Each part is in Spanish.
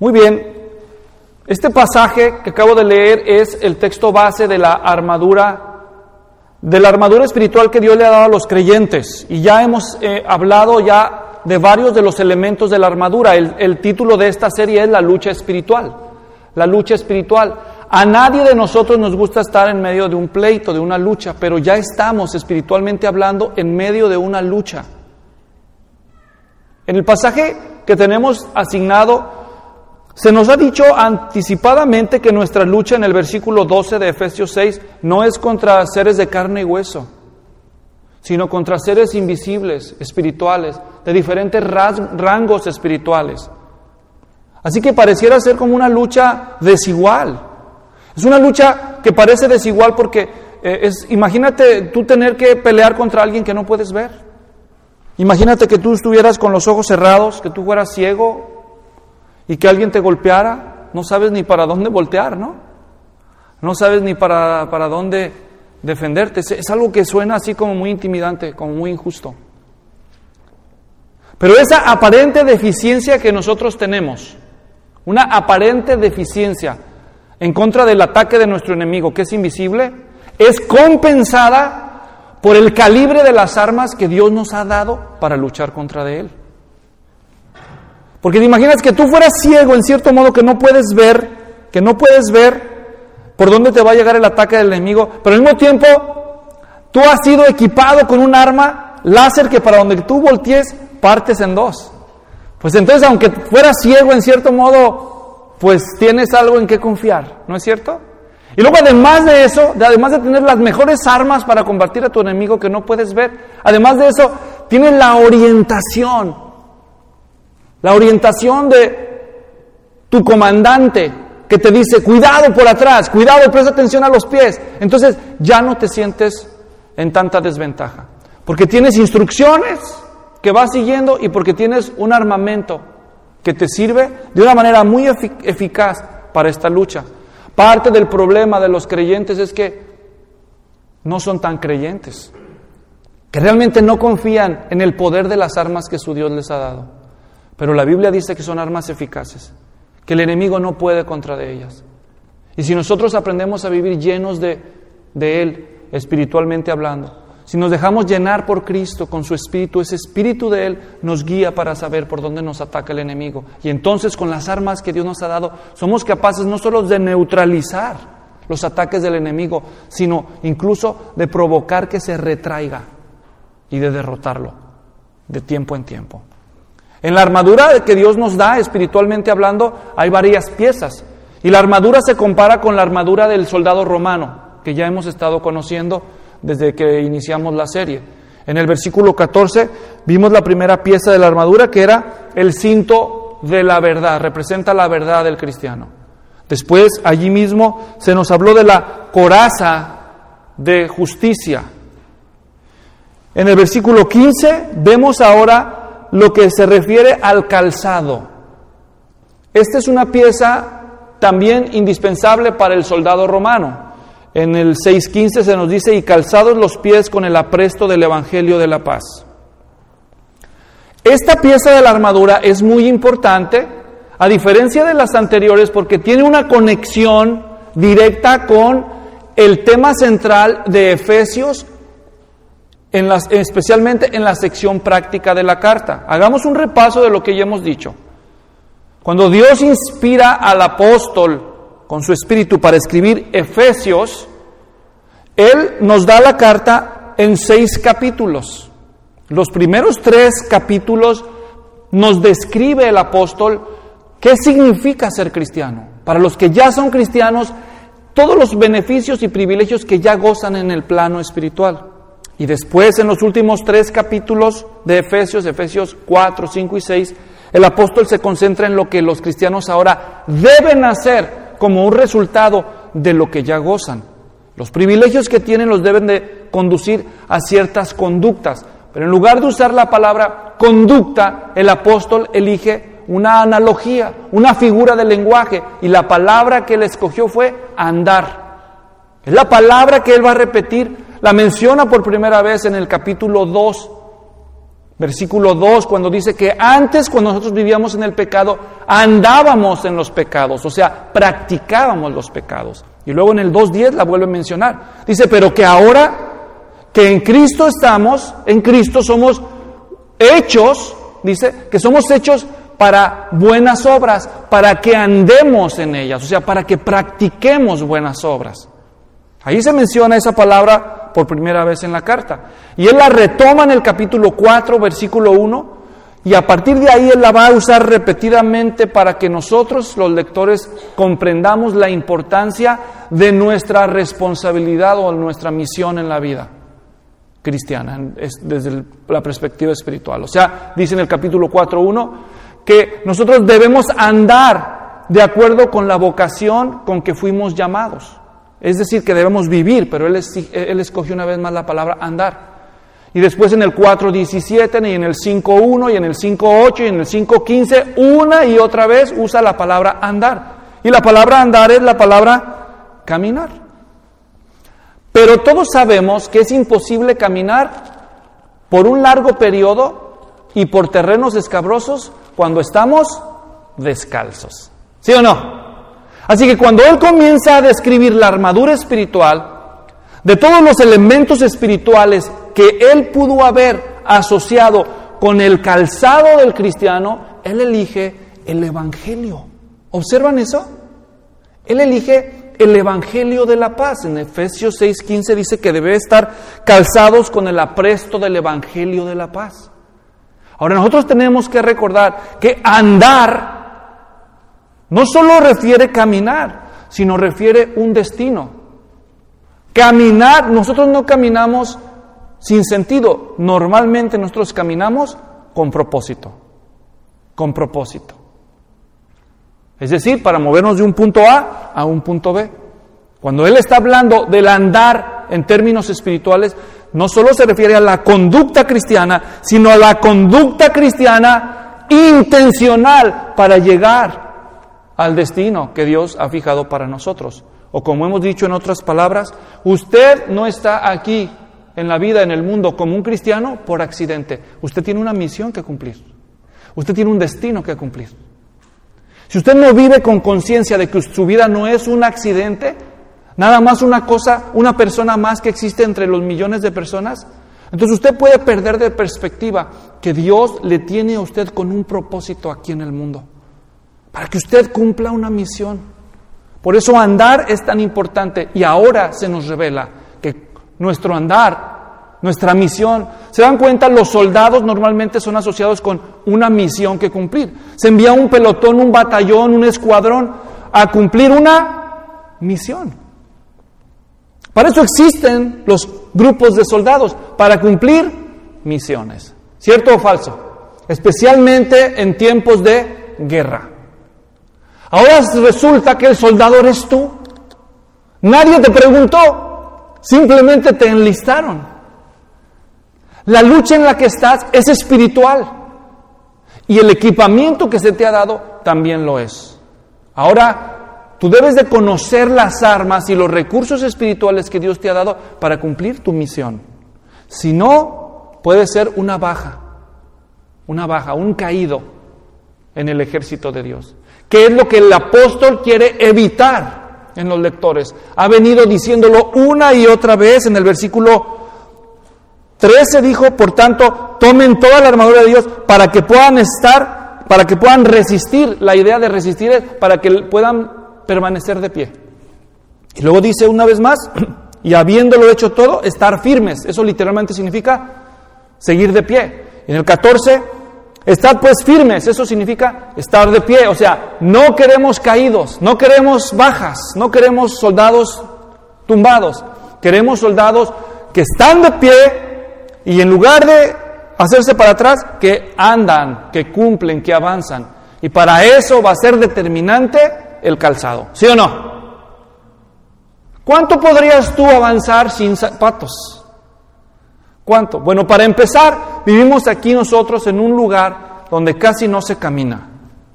Muy bien, este pasaje que acabo de leer es el texto base de la armadura espiritual que Dios le ha dado a los creyentes. Y ya hemos hablado ya de varios de los elementos de la armadura. El título de esta serie es La lucha espiritual. La lucha espiritual. A nadie de nosotros nos gusta estar en medio de un pleito, de una lucha, pero ya estamos espiritualmente hablando en medio de una lucha. En el pasaje que tenemos asignado, se nos ha dicho anticipadamente que nuestra lucha en el versículo 12 de Efesios 6 no es contra seres de carne y hueso, sino contra seres invisibles, espirituales, de diferentes rangos espirituales. Así que pareciera ser como una lucha desigual. Es una lucha que parece desigual porque imagínate tú tener que pelear contra alguien que no puedes ver. Imagínate que tú estuvieras con los ojos cerrados, que tú fueras ciego y que alguien te golpeara. No sabes ni para dónde voltear, ¿no? No sabes ni para dónde defenderte. Es algo que suena así como muy intimidante, como muy injusto. Pero esa aparente deficiencia que nosotros tenemos, una aparente deficiencia en contra del ataque de nuestro enemigo, que es invisible, es compensada por el calibre de las armas que Dios nos ha dado para luchar contra de él. Porque te imaginas que tú fueras ciego en cierto modo, que no puedes ver por dónde te va a llegar el ataque del enemigo, pero al mismo tiempo tú has sido equipado con un arma láser que para donde tú voltees partes en dos. Pues entonces, aunque fueras ciego en cierto modo, pues tienes algo en qué confiar, ¿no es cierto? Y luego además de eso, además de tener las mejores armas para combatir a tu enemigo que no puedes ver, además de eso, tienes la orientación de tu comandante que te dice, cuidado por atrás, cuidado, presta atención a los pies. Entonces ya no te sientes en tanta desventaja, porque tienes instrucciones que vas siguiendo y porque tienes un armamento que te sirve de una manera muy eficaz para esta lucha. Parte del problema de los creyentes es que no son tan creyentes, que realmente no confían en el poder de las armas que su Dios les ha dado. Pero la Biblia dice que son armas eficaces, que el enemigo no puede contra de ellas. Y si nosotros aprendemos a vivir llenos de Él, espiritualmente hablando, si nos dejamos llenar por Cristo con su Espíritu, ese Espíritu de Él nos guía para saber por dónde nos ataca el enemigo. Y entonces con las armas que Dios nos ha dado, somos capaces no solo de neutralizar los ataques del enemigo, sino incluso de provocar que se retraiga y de derrotarlo de tiempo en tiempo. En la armadura que Dios nos da, espiritualmente hablando, hay varias piezas. Y la armadura se compara con la armadura del soldado romano, que ya hemos estado conociendo desde que iniciamos la serie. En el versículo 14 vimos la primera pieza de la armadura, que era el cinto de la verdad, representa la verdad del cristiano. Después, allí mismo, se nos habló de la coraza de justicia. En el versículo 15 vemos ahora lo que se refiere al calzado. Esta es una pieza también indispensable para el soldado romano. En el 6:15 se nos dice, y calzados los pies con el apresto del Evangelio de la paz. Esta pieza de la armadura es muy importante, a diferencia de las anteriores, porque tiene una conexión directa con el tema central de Efesios, especialmente en la sección práctica de la carta. Hagamos un repaso de lo que ya hemos dicho. Cuando Dios inspira al apóstol con su espíritu para escribir Efesios, Él nos da la carta en 6 capítulos. Los primeros 3 capítulos nos describe el apóstol qué significa ser cristiano. Para los que ya son cristianos, todos los beneficios y privilegios que ya gozan en el plano espiritual. Y después, en los últimos 3 capítulos de Efesios 4, 5 y 6, el apóstol se concentra en lo que los cristianos ahora deben hacer como un resultado de lo que ya gozan. Los privilegios que tienen los deben de conducir a ciertas conductas. Pero en lugar de usar la palabra conducta, el apóstol elige una analogía, una figura de lenguaje. Y la palabra que él escogió fue andar. Es la palabra que él va a repetir. La menciona por primera vez en el capítulo 2 Versículo 2, cuando dice que antes, cuando nosotros vivíamos en el pecado, andábamos en los pecados, o sea, practicábamos los pecados. Y luego en el 2:10 la vuelve a mencionar. Dice, pero que ahora que en Cristo estamos, en Cristo somos hechos, dice, que somos hechos para buenas obras, para que andemos en ellas, o sea, para que practiquemos buenas obras. Ahí se menciona esa palabra por primera vez en la carta. Y él la retoma en el capítulo 4, versículo 1, y a partir de ahí él la va a usar repetidamente para que nosotros, los lectores, comprendamos la importancia de nuestra responsabilidad o nuestra misión en la vida cristiana, desde la perspectiva espiritual. O sea, dice en el capítulo 4:1 que nosotros debemos andar de acuerdo con la vocación con que fuimos llamados. Es decir, que debemos vivir, pero él escogió una vez más la palabra andar. Y después en el 4:17 y en el 5:1 y en el 5:8 y en el 5:15, una y otra vez usa la palabra andar. Y la palabra andar es la palabra caminar. Pero todos sabemos que es imposible caminar por un largo periodo y por terrenos escabrosos cuando estamos descalzos. ¿Sí o no? Así que cuando él comienza a describir la armadura espiritual, de todos los elementos espirituales que él pudo haber asociado con el calzado del cristiano, él elige el Evangelio. ¿Observan eso? Él elige el Evangelio de la paz. En Efesios 6:15 dice que debe estar calzados con el apresto del Evangelio de la paz. Ahora nosotros tenemos que recordar que andar no solo refiere caminar, sino refiere un destino. Caminar, nosotros no caminamos sin sentido. Normalmente nosotros caminamos con propósito. Con propósito. Es decir, para movernos de un punto A un punto B. Cuando él está hablando del andar en términos espirituales, no solo se refiere a la conducta cristiana, sino a la conducta cristiana intencional para llegar al destino que Dios ha fijado para nosotros. O como hemos dicho en otras palabras, usted no está aquí en la vida, en el mundo, como un cristiano por accidente. Usted tiene una misión que cumplir. Usted tiene un destino que cumplir. Si usted no vive con conciencia de que su vida no es un accidente, nada más una cosa, una persona más que existe entre los millones de personas, entonces usted puede perder de perspectiva que Dios le tiene a usted con un propósito aquí en el mundo, para que usted cumpla una misión. Por eso andar es tan importante, y ahora se nos revela que nuestro andar, nuestra misión, ¿se dan cuenta? Los soldados normalmente son asociados con una misión que cumplir. Se envía un pelotón, un batallón, un escuadrón a cumplir una misión. Para eso existen los grupos de soldados, para cumplir misiones. ¿Cierto o falso? Especialmente en tiempos de guerra. Ahora resulta que el soldado eres tú. Nadie te preguntó, simplemente te enlistaron. La lucha en la que estás es espiritual y el equipamiento que se te ha dado también lo es. Ahora, tú debes de conocer las armas y los recursos espirituales que Dios te ha dado para cumplir tu misión. Si no, puede ser una baja, un caído en el ejército de Dios. ¿Qué es lo que el apóstol quiere evitar en los lectores? Ha venido diciéndolo una y otra vez. En el versículo 13 dijo, por tanto, tomen toda la armadura de Dios para que puedan resistir. La idea de resistir es para que puedan permanecer de pie. Y luego dice una vez más, y habiéndolo hecho todo, estar firmes. Eso literalmente significa seguir de pie. En el 14, estad pues firmes, eso significa estar de pie, o sea, no queremos caídos, no queremos bajas, no queremos soldados tumbados, queremos soldados que están de pie y en lugar de hacerse para atrás, que andan, que cumplen, que avanzan. Y para eso va a ser determinante el calzado, ¿sí o no? ¿Cuánto podrías tú avanzar sin zapatos? ¿Cuánto? Bueno, para empezar, vivimos aquí nosotros en un lugar donde casi no se camina.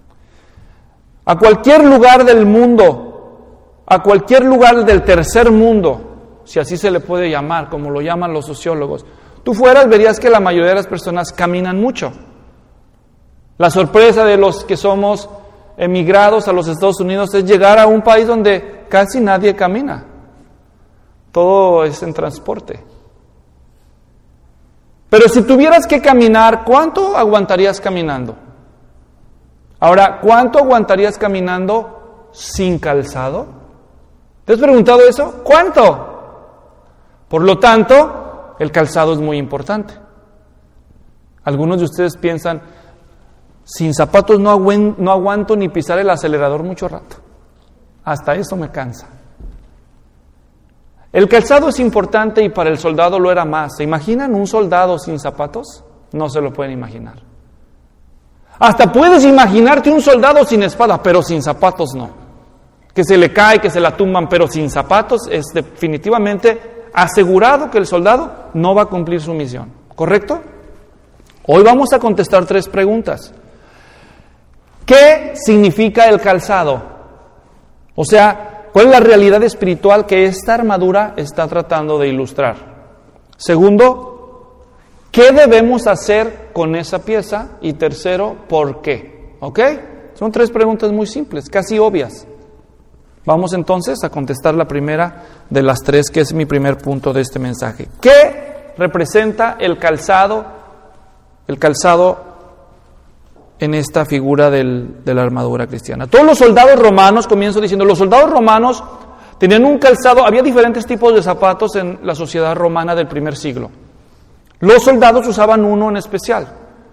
A cualquier lugar del mundo, a cualquier lugar del tercer mundo, si así se le puede llamar, como lo llaman los sociólogos, tú fueras, verías que la mayoría de las personas caminan mucho. La sorpresa de los que somos emigrados a los Estados Unidos es llegar a un país donde casi nadie camina. Todo es en transporte. Pero si tuvieras que caminar, ¿cuánto aguantarías caminando? Ahora, ¿cuánto aguantarías caminando sin calzado? ¿Te has preguntado eso? ¿Cuánto? Por lo tanto, el calzado es muy importante. Algunos de ustedes piensan, sin zapatos no aguanto ni pisar el acelerador mucho rato. Hasta eso me cansa. El calzado es importante y para el soldado lo era más. ¿Se imaginan un soldado sin zapatos? No se lo pueden imaginar. Hasta puedes imaginarte un soldado sin espada, pero sin zapatos no. Que se le cae, que se la tumban, pero sin zapatos es definitivamente asegurado que el soldado no va a cumplir su misión. ¿Correcto? Hoy vamos a contestar 3 preguntas. ¿Qué significa el calzado? O sea, ¿cuál es la realidad espiritual que esta armadura está tratando de ilustrar? Segundo, ¿qué debemos hacer con esa pieza? Y tercero, ¿por qué? ¿Ok? Son 3 preguntas muy simples, casi obvias. Vamos entonces a contestar la primera de las 3, que es mi primer punto de este mensaje. ¿Qué representa el calzado en esta figura de la armadura cristiana? Todos los soldados romanos, comienzo diciendo, los soldados romanos tenían un calzado, había diferentes tipos de zapatos en la sociedad romana del primer siglo. Los soldados usaban uno en especial.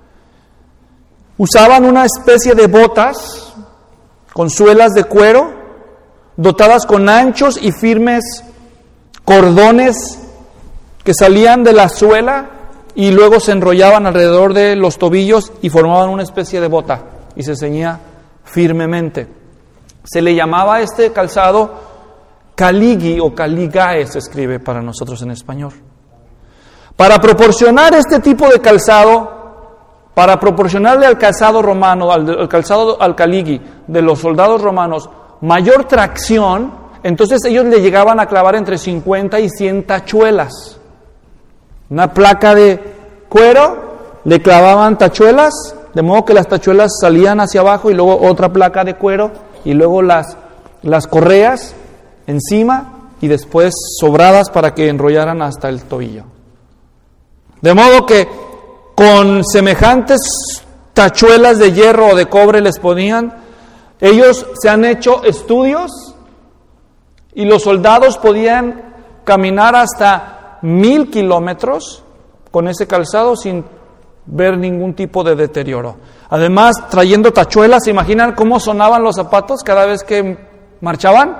Usaban una especie de botas con suelas de cuero, dotadas con anchos y firmes cordones que salían de la suela y luego se enrollaban alrededor de los tobillos y formaban una especie de bota y se ceñía firmemente. Se le llamaba este calzado caligi o caligae, se escribe para nosotros en español. Para proporcionar este tipo de calzado, para proporcionarle al calzado romano, al calzado al caligi de los soldados romanos, mayor tracción, entonces ellos le llegaban a clavar entre 50 y 100 tachuelas. Una placa de cuero, le clavaban tachuelas, de modo que las tachuelas salían hacia abajo y luego otra placa de cuero y luego las correas encima y después sobradas para que enrollaran hasta el tobillo. De modo que con semejantes tachuelas de hierro o de cobre les ponían, ellos se han hecho estudios y los soldados podían caminar hasta 1000 kilómetros con ese calzado sin ver ningún tipo de deterioro. Además, trayendo tachuelas, ¿se imaginan cómo sonaban los zapatos cada vez que marchaban?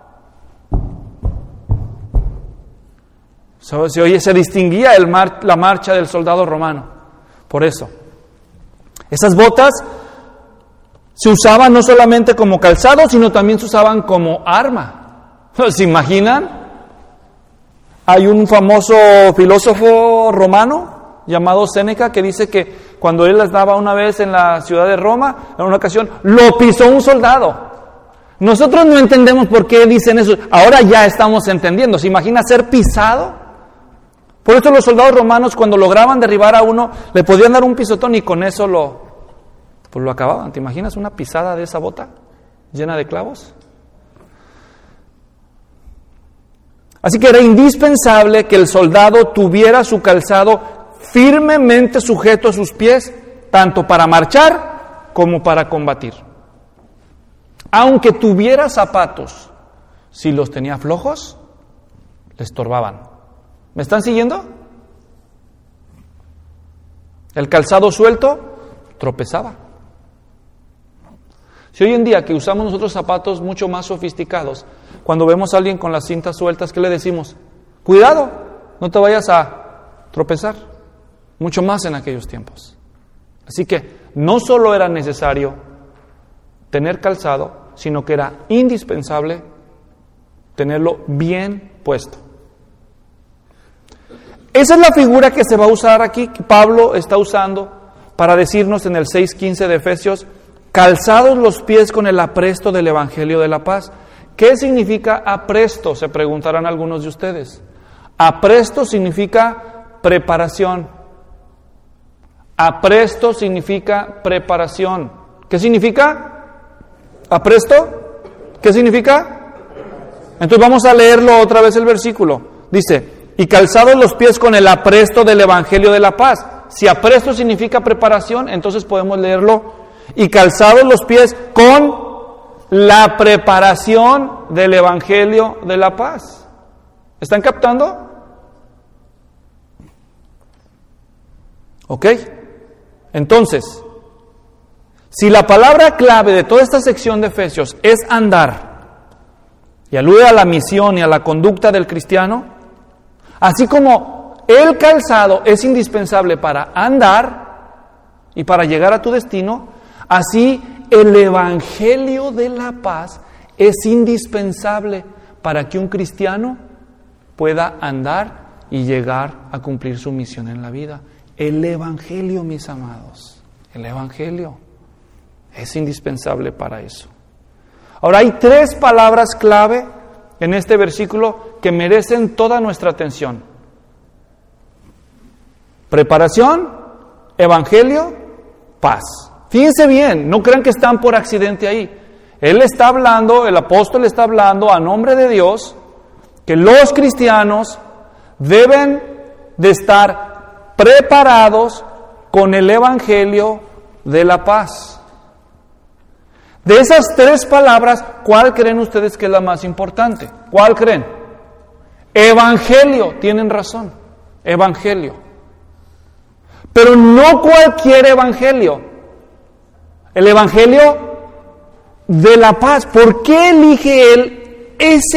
Se distinguía la marcha del soldado romano. Por eso, esas botas se usaban no solamente como calzado, sino también se usaban como arma. ¿Se imaginan? Hay un famoso filósofo romano llamado Séneca que dice que cuando él estaba una vez en la ciudad de Roma, en una ocasión, lo pisó un soldado. Nosotros no entendemos por qué dicen eso. Ahora ya estamos entendiendo. ¿Se imagina ser pisado? Por eso los soldados romanos, cuando lograban derribar a uno, le podían dar un pisotón y con eso lo acababan. ¿Te imaginas una pisada de esa bota llena de clavos? Así que era indispensable que el soldado tuviera su calzado firmemente sujeto a sus pies, tanto para marchar como para combatir. Aunque tuviera zapatos, si los tenía flojos, le estorbaban. ¿Me están siguiendo? El calzado suelto tropezaba. Si hoy en día que usamos nosotros zapatos mucho más sofisticados, cuando vemos a alguien con las cintas sueltas, ¿qué le decimos? Cuidado, no te vayas a tropezar. Mucho más en aquellos tiempos. Así que no solo era necesario tener calzado, sino que era indispensable tenerlo bien puesto. Esa es la figura que se va a usar aquí, que Pablo está usando para decirnos en el 6:15 de Efesios: calzados los pies con el apresto del Evangelio de la paz. ¿Qué significa apresto? Se preguntarán algunos de ustedes. Apresto significa preparación. Apresto significa preparación. ¿Qué significa? ¿Apresto? ¿Qué significa? Entonces vamos a leerlo otra vez el versículo. Dice, y calzados los pies con el apresto del Evangelio de la paz. Si apresto significa preparación, entonces podemos leerlo. Y calzados los pies con la preparación del Evangelio de la paz. ¿Están captando? ¿Ok? Entonces, si la palabra clave de toda esta sección de Efesios es andar, y alude a la misión y a la conducta del cristiano, así como el calzado es indispensable para andar y para llegar a tu destino, así el Evangelio de la paz es indispensable para que un cristiano pueda andar y llegar a cumplir su misión en la vida. El Evangelio, mis amados, el Evangelio es indispensable para eso. Ahora hay 3 palabras clave en este versículo que merecen toda nuestra atención. Preparación, Evangelio, paz. Fíjense bien, no crean que están por accidente ahí. Él está hablando, el apóstol está hablando a nombre de Dios, que los cristianos deben de estar preparados con el Evangelio de la paz. De esas 3 palabras, ¿cuál creen ustedes que es la más importante? ¿Cuál creen? Evangelio, tienen razón, Evangelio. Pero no cualquier Evangelio. El Evangelio de la paz. ¿Por qué elige él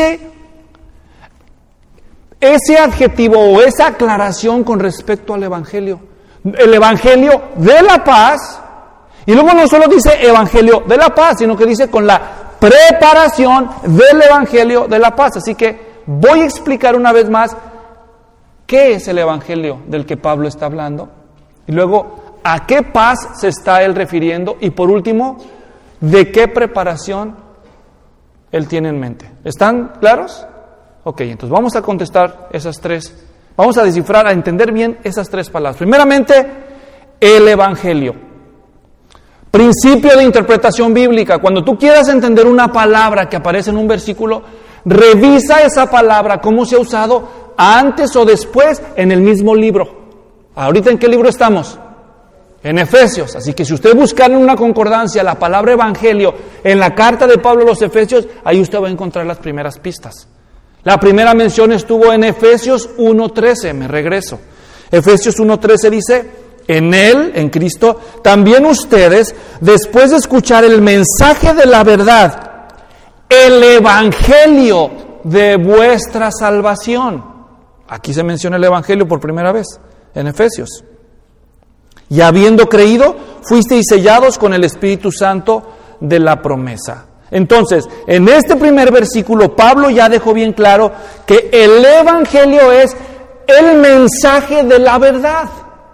ese adjetivo o esa aclaración con respecto al Evangelio? El Evangelio de la paz. Y luego no solo dice Evangelio de la paz, sino que dice con la preparación del Evangelio de la paz. Así que voy a explicar una vez más qué es el Evangelio del que Pablo está hablando. Y luego, ¿a qué paz se está él refiriendo? Y por último, ¿de qué preparación él tiene en mente? ¿Están claros? Ok, entonces vamos a contestar esas 3. Vamos a descifrar, a entender bien esas 3 palabras. Primeramente, el Evangelio. Principio de interpretación bíblica. Cuando tú quieras entender una palabra que aparece en un versículo, revisa esa palabra, cómo se ha usado antes o después en el mismo libro. ¿Ahorita en qué libro estamos? En Efesios. Así que si usted busca en una concordancia la palabra evangelio en la carta de Pablo a los Efesios, ahí usted va a encontrar las primeras pistas. La primera mención estuvo en Efesios 1:13. Me regreso. Efesios 1:13 dice: en Él, en Cristo, también ustedes, después de escuchar el mensaje de la verdad, el evangelio de vuestra salvación. Aquí se menciona el evangelio por primera vez, en Efesios. Y habiendo creído, fuisteis sellados con el Espíritu Santo de la promesa. Entonces, en este primer versículo, Pablo ya dejó bien claro que el evangelio es el mensaje de la verdad.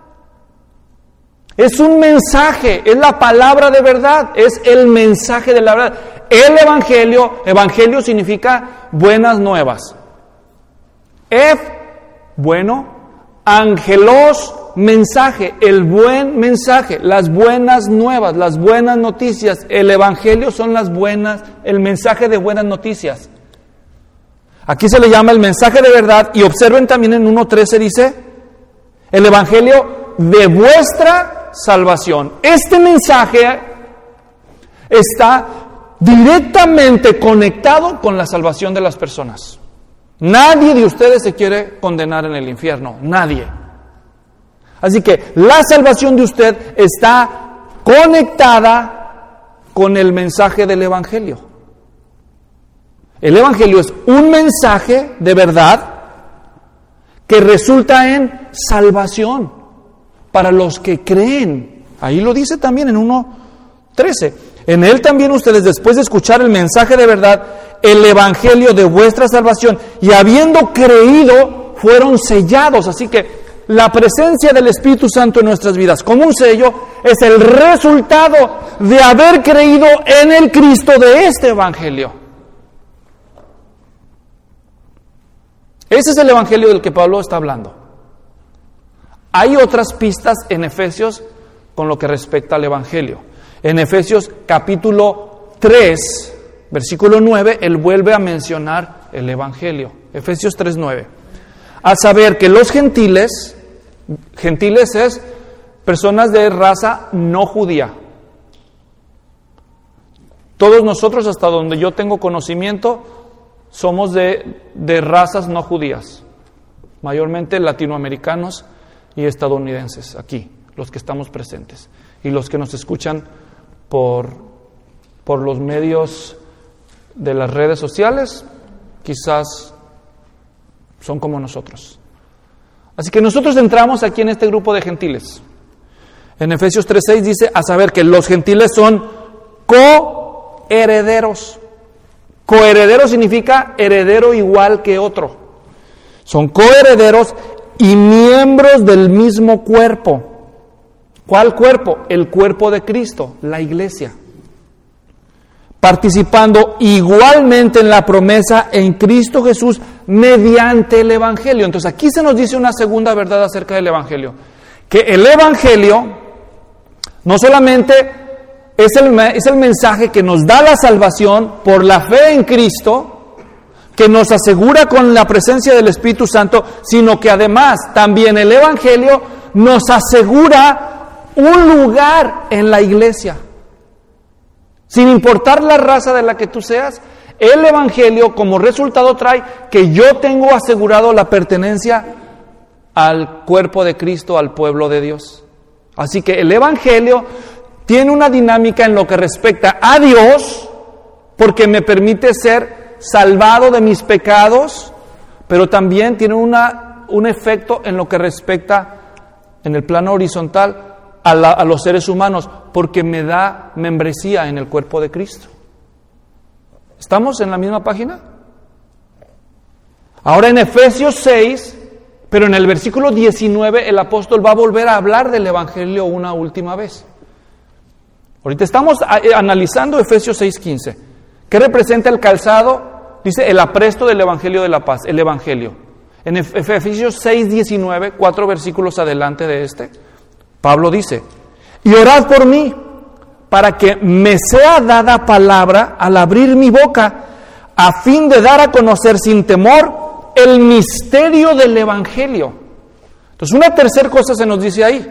Es un mensaje, es la palabra de verdad, es el mensaje de la verdad. El evangelio significa buenas nuevas. Bueno, angelos, mensaje, el buen mensaje, las buenas nuevas, las buenas noticias. El evangelio son el mensaje de buenas noticias. Aquí se le llama el mensaje de verdad, y observen también en 1:13 dice, el evangelio de vuestra salvación. Este mensaje está directamente conectado con la salvación de las personas. Nadie de ustedes se quiere condenar en el infierno, nadie. Así que la salvación de usted está conectada con el mensaje del evangelio. El evangelio es un mensaje de verdad que resulta en salvación para los que creen. Ahí lo dice también en 1:13. En Él también ustedes, después de escuchar el mensaje de verdad, el evangelio de vuestra salvación, y habiendo creído, fueron sellados. Así que la presencia del Espíritu Santo en nuestras vidas como un sello es el resultado de haber creído en el Cristo de este evangelio. Ese es el evangelio del que Pablo está hablando. Hay otras pistas en Efesios con lo que respecta al Evangelio. En Efesios capítulo 3, versículo 9, él vuelve a mencionar el Evangelio. Efesios 3:9. A saber que los gentiles es personas de raza no judía. Todos nosotros, hasta donde yo tengo conocimiento, somos de razas no judías, mayormente latinoamericanos y estadounidenses, aquí, los que estamos presentes, y los que nos escuchan por los medios de las redes sociales, quizás son como nosotros. Así que nosotros entramos aquí en este grupo de gentiles. En Efesios 3:6 dice, a saber que los gentiles son coherederos. Coheredero significa heredero igual que otro. Son coherederos y miembros del mismo cuerpo. ¿Cuál cuerpo? El cuerpo de Cristo, la iglesia. Participando igualmente en la promesa en Cristo Jesús mediante el Evangelio. Entonces aquí se nos dice una segunda verdad acerca del Evangelio. Que el Evangelio no solamente es el mensaje que nos da la salvación por la fe en Cristo, que nos asegura con la presencia del Espíritu Santo, sino que además también el Evangelio nos asegura un lugar en la iglesia. Sin importar la raza de la que tú seas, el Evangelio como resultado trae que yo tengo asegurado la pertenencia al cuerpo de Cristo, al pueblo de Dios. Así que el Evangelio tiene una dinámica en lo que respecta a Dios, porque me permite ser salvado de mis pecados, pero también tiene un efecto en lo que respecta, en el plano horizontal, a los seres humanos, porque me da membresía en el cuerpo de Cristo. ¿Estamos en la misma página? Ahora en Efesios 6, pero en el versículo 19, el apóstol va a volver a hablar del Evangelio una última vez. Ahorita estamos analizando Efesios 6:15. ¿Qué representa el calzado? Dice el apresto del Evangelio de la paz, el Evangelio. En Efesios 6:19, 4 versículos adelante de este, Pablo dice, y orad por mí, para que me sea dada palabra al abrir mi boca, a fin de dar a conocer sin temor el misterio del Evangelio. Entonces, una tercera cosa se nos dice ahí,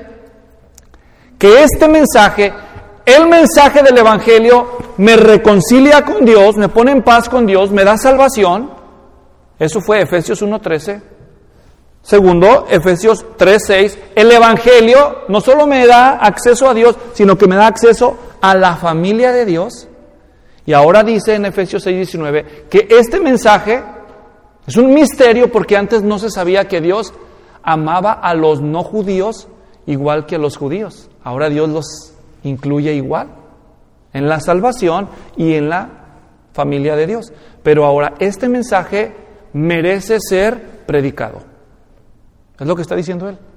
que este mensaje, el mensaje del Evangelio, me reconcilia con Dios, me pone en paz con Dios, me da salvación. Eso fue Efesios 1:13. Segundo, Efesios 3:6, el Evangelio no solo me da acceso a Dios, sino que me da acceso a la familia de Dios. Y ahora dice en Efesios 6:19 que este mensaje es un misterio porque antes no se sabía que Dios amaba a los no judíos igual que a los judíos. Ahora Dios los incluye igual en la salvación y en la familia de Dios. Pero ahora este mensaje merece ser predicado. Es lo que está diciendo él.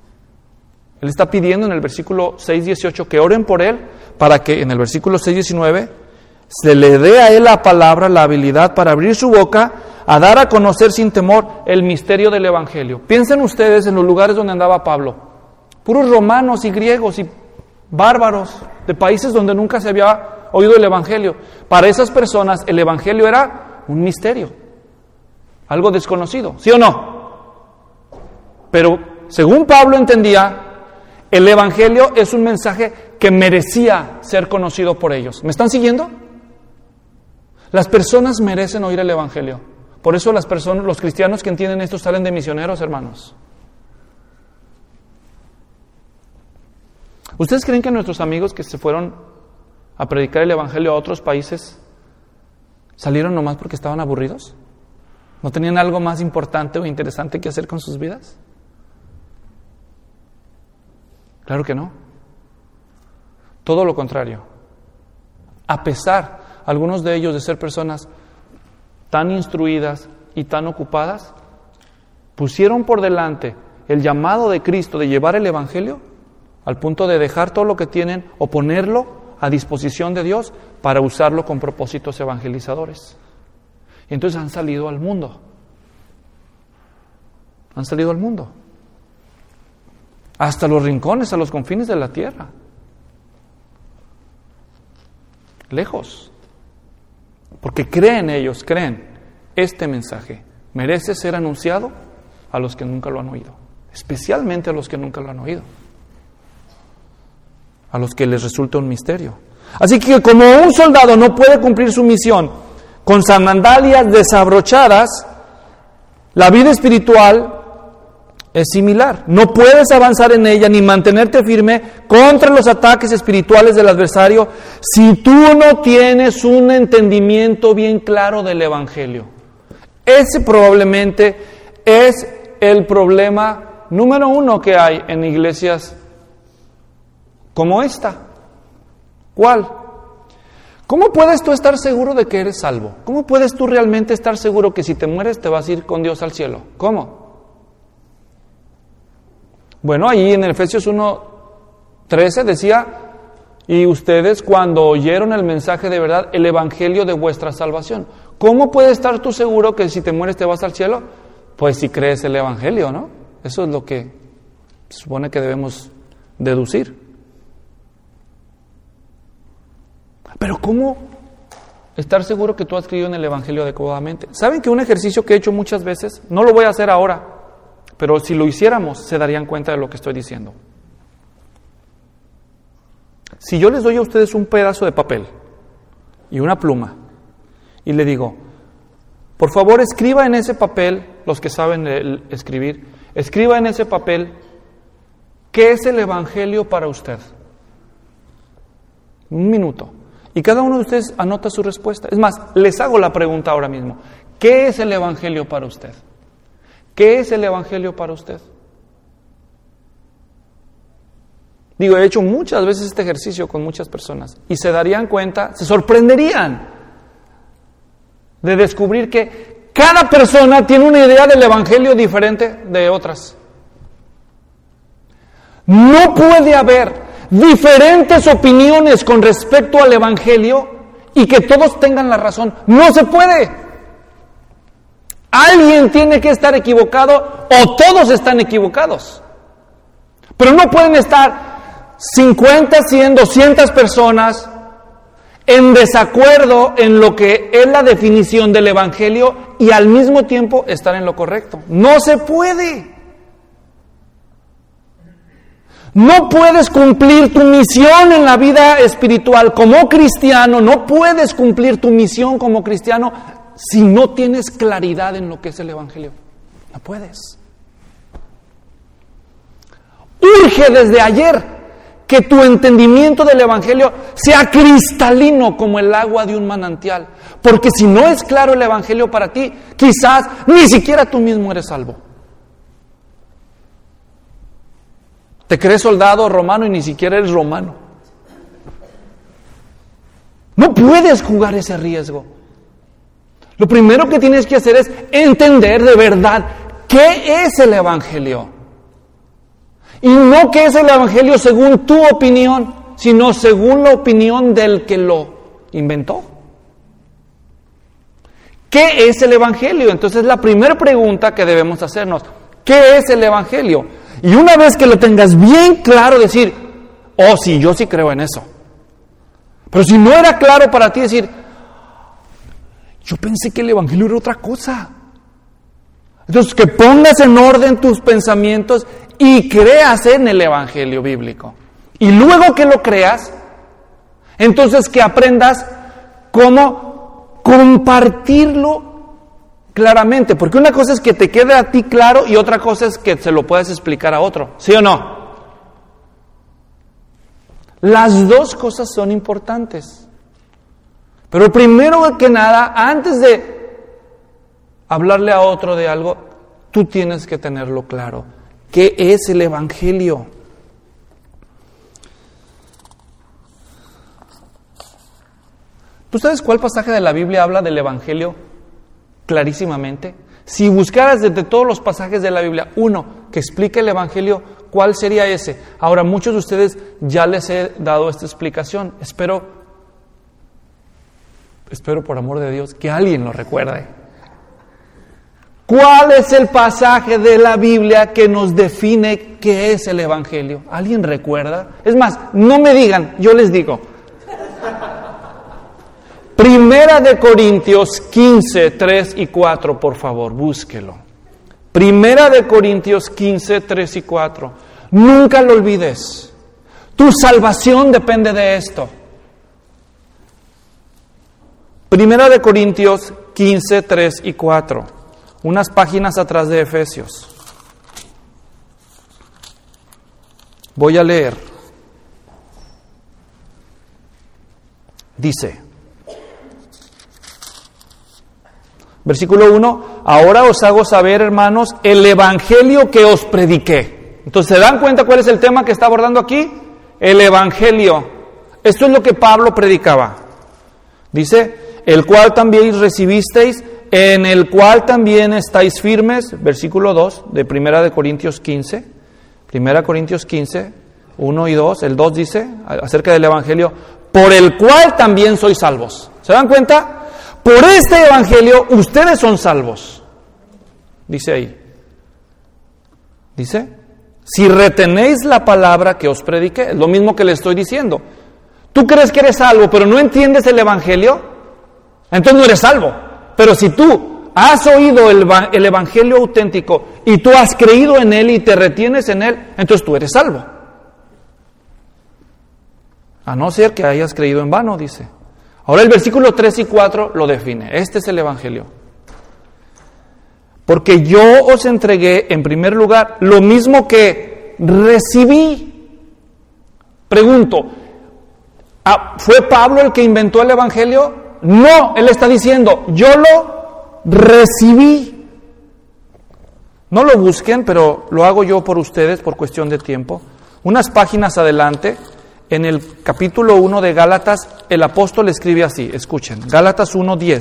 Él está pidiendo en el versículo 6:18 que oren por él para que en el versículo 6:19 se le dé a él la palabra, la habilidad para abrir su boca, a dar a conocer sin temor el misterio del Evangelio. Piensen ustedes en los lugares donde andaba Pablo. Puros romanos y griegos y bárbaros de países donde nunca se había oído el Evangelio. Para esas personas el Evangelio era un misterio, algo desconocido, ¿sí o no? Pero según Pablo entendía, el Evangelio es un mensaje que merecía ser conocido por ellos. ¿Me están siguiendo? Las personas merecen oír el Evangelio. Por eso los cristianos que entienden esto salen de misioneros, hermanos. ¿Ustedes creen que nuestros amigos que se fueron a predicar el Evangelio a otros países salieron nomás porque estaban aburridos? ¿No tenían algo más importante o interesante que hacer con sus vidas? Claro que no. Todo lo contrario. A pesar, algunos de ellos, de ser personas tan instruidas y tan ocupadas, pusieron por delante el llamado de Cristo de llevar el Evangelio al punto de dejar todo lo que tienen o ponerlo a disposición de Dios para usarlo con propósitos evangelizadores. Y entonces han salido al mundo. Han salido al mundo. hasta los rincones, a los confines de la tierra. Lejos. Porque creen ellos, creen, este mensaje merece ser anunciado a los que nunca lo han oído, especialmente a los que nunca lo han oído, a los que les resulta un misterio. Así que como un soldado no puede cumplir su misión con sandalias desabrochadas, la vida espiritual es similar. No puedes avanzar en ella ni mantenerte firme contra los ataques espirituales del adversario si tú no tienes un entendimiento bien claro del Evangelio. Ese probablemente es el problema número uno que hay en iglesias como esta. ¿Cuál? ¿Cómo puedes tú estar seguro de que eres salvo? ¿Cómo puedes tú realmente estar seguro que si te mueres te vas a ir con Dios al cielo? ¿Cómo? Bueno, ahí en Efesios 1:13 decía, y ustedes cuando oyeron el mensaje de verdad, el evangelio de vuestra salvación. ¿Cómo puedes estar tú seguro que si te mueres te vas al cielo? Pues si crees el evangelio, ¿no? Eso es lo que se supone que debemos deducir. Pero ¿cómo estar seguro que tú has creído en el evangelio adecuadamente? ¿Saben que un ejercicio que he hecho muchas veces, no lo voy a hacer ahora, pero si lo hiciéramos se darían cuenta de lo que estoy diciendo? Si yo les doy a ustedes un pedazo de papel y una pluma y le digo, por favor escriba en ese papel, los que saben escribir, escriba en ese papel ¿qué es el evangelio para usted? Un minuto. Y cada uno de ustedes anota su respuesta. Es más, les hago la pregunta ahora mismo. ¿Qué es el evangelio para usted? ¿Qué es el evangelio para usted? Digo, he hecho muchas veces este ejercicio con muchas personas y se darían cuenta, se sorprenderían de descubrir que cada persona tiene una idea del evangelio diferente de otras. No puede haber diferentes opiniones con respecto al evangelio y que todos tengan la razón. No se puede. Alguien tiene que estar equivocado o todos están equivocados. Pero no pueden estar 50, 100, 200 personas en desacuerdo en lo que es la definición del evangelio y al mismo tiempo estar en lo correcto. No se puede. No puedes cumplir tu misión en la vida espiritual como cristiano, no puedes cumplir tu misión como cristiano si no tienes claridad en lo que es el evangelio. No puedes. Urge desde ayer que tu entendimiento del evangelio sea cristalino como el agua de un manantial, porque si no es claro el evangelio para ti, quizás ni siquiera tú mismo eres salvo. Te crees soldado romano y ni siquiera eres romano. No puedes jugar ese riesgo. Lo primero que tienes que hacer es entender de verdad qué es el evangelio. Y no qué es el evangelio según tu opinión, sino según la opinión del que lo inventó. ¿Qué es el evangelio? Entonces la primera pregunta que debemos hacernos, ¿qué es el evangelio? Y una vez que lo tengas bien claro, decir, oh sí, yo sí creo en eso. Pero si no era claro para ti, decir, yo pensé que el evangelio era otra cosa. Entonces que pongas en orden tus pensamientos y creas en el evangelio bíblico. Y luego que lo creas, entonces que aprendas cómo compartirlo claramente, porque una cosa es que te quede a ti claro y otra cosa es que se lo puedas explicar a otro, ¿sí o no? Las dos cosas son importantes. Pero primero que nada, antes de hablarle a otro de algo, tú tienes que tenerlo claro. ¿Qué es el evangelio? ¿Tú sabes cuál pasaje de la Biblia habla del evangelio clarísimamente? Si buscaras desde todos los pasajes de la Biblia uno que explique el evangelio, ¿cuál sería ese? Ahora, muchos de ustedes ya les he dado esta explicación. Espero por amor de Dios que alguien lo recuerde. ¿cuál es el pasaje de la Biblia que nos define qué es el Evangelio? ¿Alguien recuerda? Es más, no me digan, yo les digo. Primera de Corintios 15, 3 y 4, por favor, búsquelo. Primera de Corintios 15, 3 y 4. Nunca lo olvides. Tu salvación depende de esto. Primera de Corintios 15, 3 y 4. Unas páginas atrás de Efesios. Voy a leer. Dice, versículo 1, ahora os hago saber, hermanos, el evangelio que os prediqué. Entonces, ¿se dan cuenta cuál es el tema que está abordando aquí? El evangelio. Esto es lo que Pablo predicaba. Dice, el cual también recibisteis, en el cual también estáis firmes, versículo 2 de Primera de Corintios 15, Primera Corintios 15, 1 y 2, el 2 dice, acerca del evangelio, por el cual también sois salvos. ¿Se dan cuenta? Por este evangelio ustedes son salvos. Dice ahí. Dice, si retenéis la palabra que os prediqué, es lo mismo que le estoy diciendo. Tú crees que eres salvo, pero no entiendes el evangelio, entonces no eres salvo. Pero si tú has oído el evangelio auténtico y tú has creído en él y te retienes en él, entonces tú eres salvo. A no ser que hayas creído en vano, dice. Ahora el versículo 3 y 4 lo define. Este es el evangelio. Porque yo os entregué en primer lugar lo mismo que recibí. Pregunto, ¿fue Pablo el que inventó el evangelio? No, él está diciendo, yo lo recibí. No lo busquen, pero lo hago yo por ustedes por cuestión de tiempo. Unas páginas adelante, en el capítulo 1 de Gálatas, el apóstol escribe así, escuchen, Gálatas 1:10.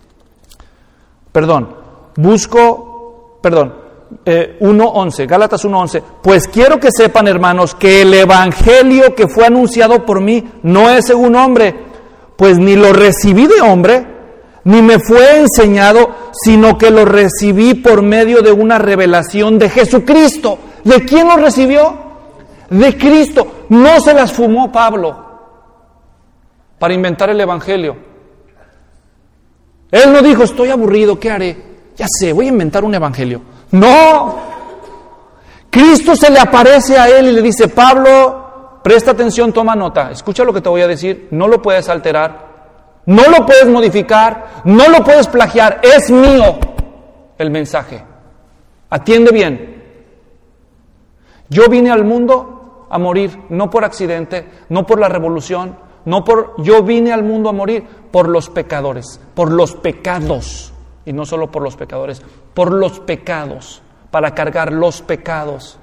1:11, Gálatas 1:11. Pues quiero que sepan, hermanos, que el evangelio que fue anunciado por mí no es según hombre, pues ni lo recibí de hombre, ni me fue enseñado, sino que lo recibí por medio de una revelación de Jesucristo. ¿De quién lo recibió? De Cristo. No se las fumó Pablo para inventar el evangelio. Él no dijo, estoy aburrido, ¿qué haré? Ya sé, voy a inventar un evangelio. No. Cristo se le aparece a él y le dice, Pablo, presta atención, toma nota, escucha lo que te voy a decir, no lo puedes alterar, no lo puedes modificar, no lo puedes plagiar, es mío el mensaje. Atiende bien. Yo vine al mundo a morir, no por accidente, no por la revolución, yo vine al mundo a morir por los pecadores, por los pecados, y no solo por los pecadores, por los pecados, para cargar los pecados.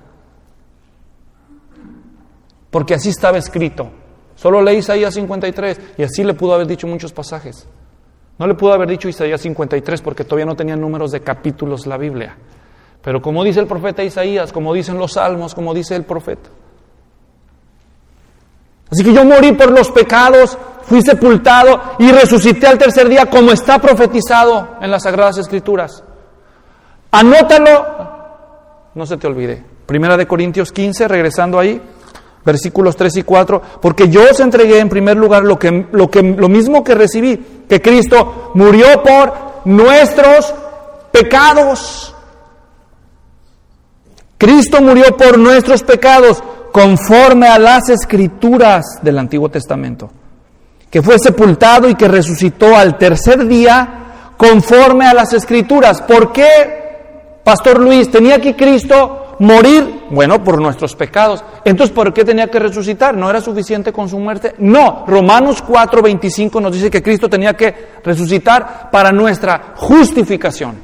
Porque así estaba escrito. Solo leí Isaías 53 y así le pudo haber dicho muchos pasajes. No le pudo haber dicho Isaías 53 porque todavía no tenía números de capítulos la Biblia. Pero como dice el profeta Isaías, como dicen los salmos, como dice el profeta. Así que yo morí por los pecados, fui sepultado y resucité al tercer día como está profetizado en las Sagradas Escrituras. Anótalo, no se te olvide. Primera de Corintios 15, regresando ahí. Versículos 3 y 4, porque yo os entregué en primer lugar lo mismo que recibí, que Cristo murió por nuestros pecados. Cristo murió por nuestros pecados, conforme a las Escrituras del Antiguo Testamento, que fue sepultado y que resucitó al tercer día, conforme a las Escrituras. ¿Por qué, Pastor Luis, tenía que Cristo morir? Bueno, por nuestros pecados. Entonces, ¿por qué tenía que resucitar? ¿No era suficiente con su muerte? No, Romanos 4:25 nos dice que Cristo tenía que resucitar para nuestra justificación.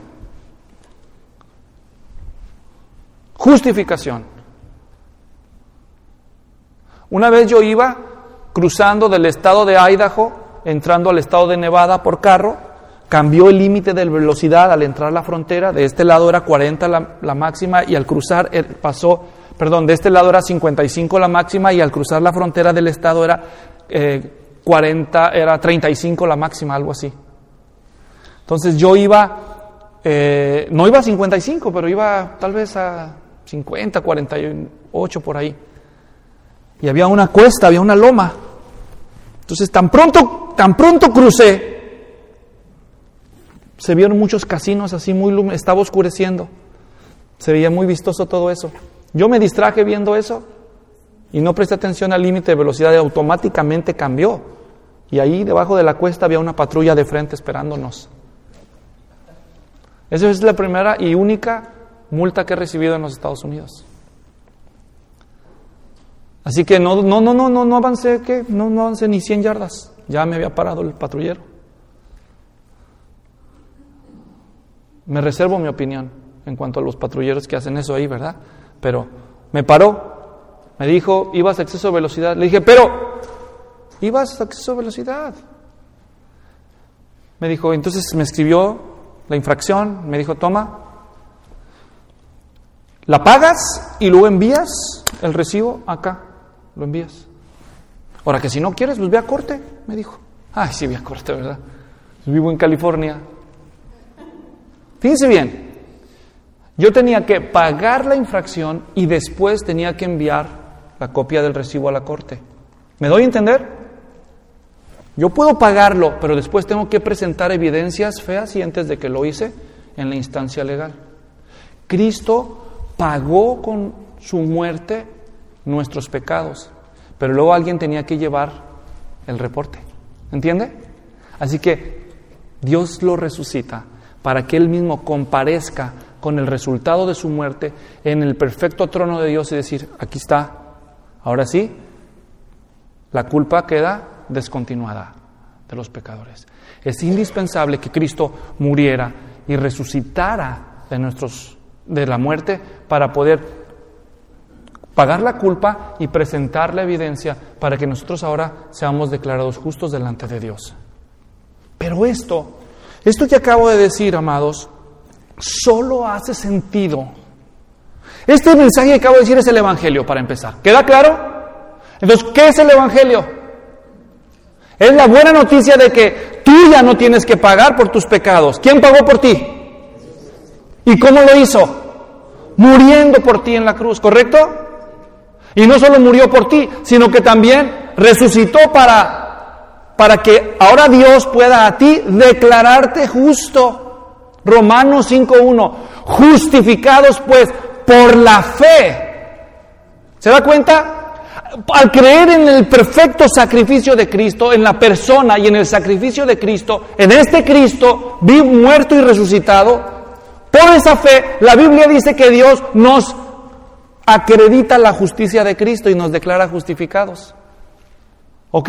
Justificación. Una vez yo iba cruzando del estado de Idaho, entrando al estado de Nevada por carro, cambió el límite de velocidad al entrar a la frontera. De este lado era 40 la máxima y al cruzar de este lado era 55 la máxima y al cruzar la frontera del estado era 35 la máxima, algo así. Entonces yo iba no iba a 55, pero iba tal vez a 50, 48 por ahí. Y había una cuesta, había una loma. Entonces tan pronto crucé, se vieron muchos casinos así, estaba oscureciendo. Se veía muy vistoso todo eso. Yo me distraje viendo eso y no presté atención al límite de velocidad y automáticamente cambió. Y ahí debajo de la cuesta había una patrulla de frente esperándonos. Esa es la primera y única multa que he recibido en los Estados Unidos. Así que no avancé, no avancé ni 100 yardas. Ya me había parado el patrullero. Me reservo mi opinión en cuanto a los patrulleros que hacen eso ahí, ¿verdad? Pero me paró, me dijo, ibas a exceso de velocidad. Le dije, pero ibas a exceso de velocidad. Me dijo, entonces me escribió la infracción, me dijo, toma, la pagas y luego envías el recibo acá, lo envías. Ahora que si no quieres, pues ve a corte, me dijo. Ay, sí, ve a corte, ¿verdad? Vivo en California. Fíjense bien, yo tenía que pagar la infracción y después tenía que enviar la copia del recibo a la corte. ¿Me doy a entender? Yo puedo pagarlo, pero después tengo que presentar evidencias fehacientes de que lo hice en la instancia legal. Cristo pagó con su muerte nuestros pecados, pero luego alguien tenía que llevar el reporte. ¿Entiende? Así que Dios lo resucita para que Él mismo comparezca con el resultado de su muerte en el perfecto trono de Dios y decir, aquí está, ahora sí, la culpa queda descontinuada de los pecadores. Es indispensable que Cristo muriera y resucitara de la muerte para poder pagar la culpa y presentar la evidencia para que nosotros ahora seamos declarados justos delante de Dios. Pero esto que acabo de decir, amados, solo hace sentido. Este mensaje que acabo de decir es el Evangelio, para empezar. ¿Queda claro? Entonces, ¿qué es el Evangelio? Es la buena noticia de que tú ya no tienes que pagar por tus pecados. ¿Quién pagó por ti? ¿Y cómo lo hizo? Muriendo por ti en la cruz, ¿correcto? Y no solo murió por ti, sino que también resucitó para que ahora Dios pueda a ti declararte justo. Romanos 5:1, justificados pues por la fe. ¿Se da cuenta? Al creer en el perfecto sacrificio de Cristo, en la persona y en el sacrificio de Cristo, en este Cristo vivo, muerto y resucitado, por esa fe, la Biblia dice que Dios nos acredita la justicia de Cristo y nos declara justificados. ¿Ok?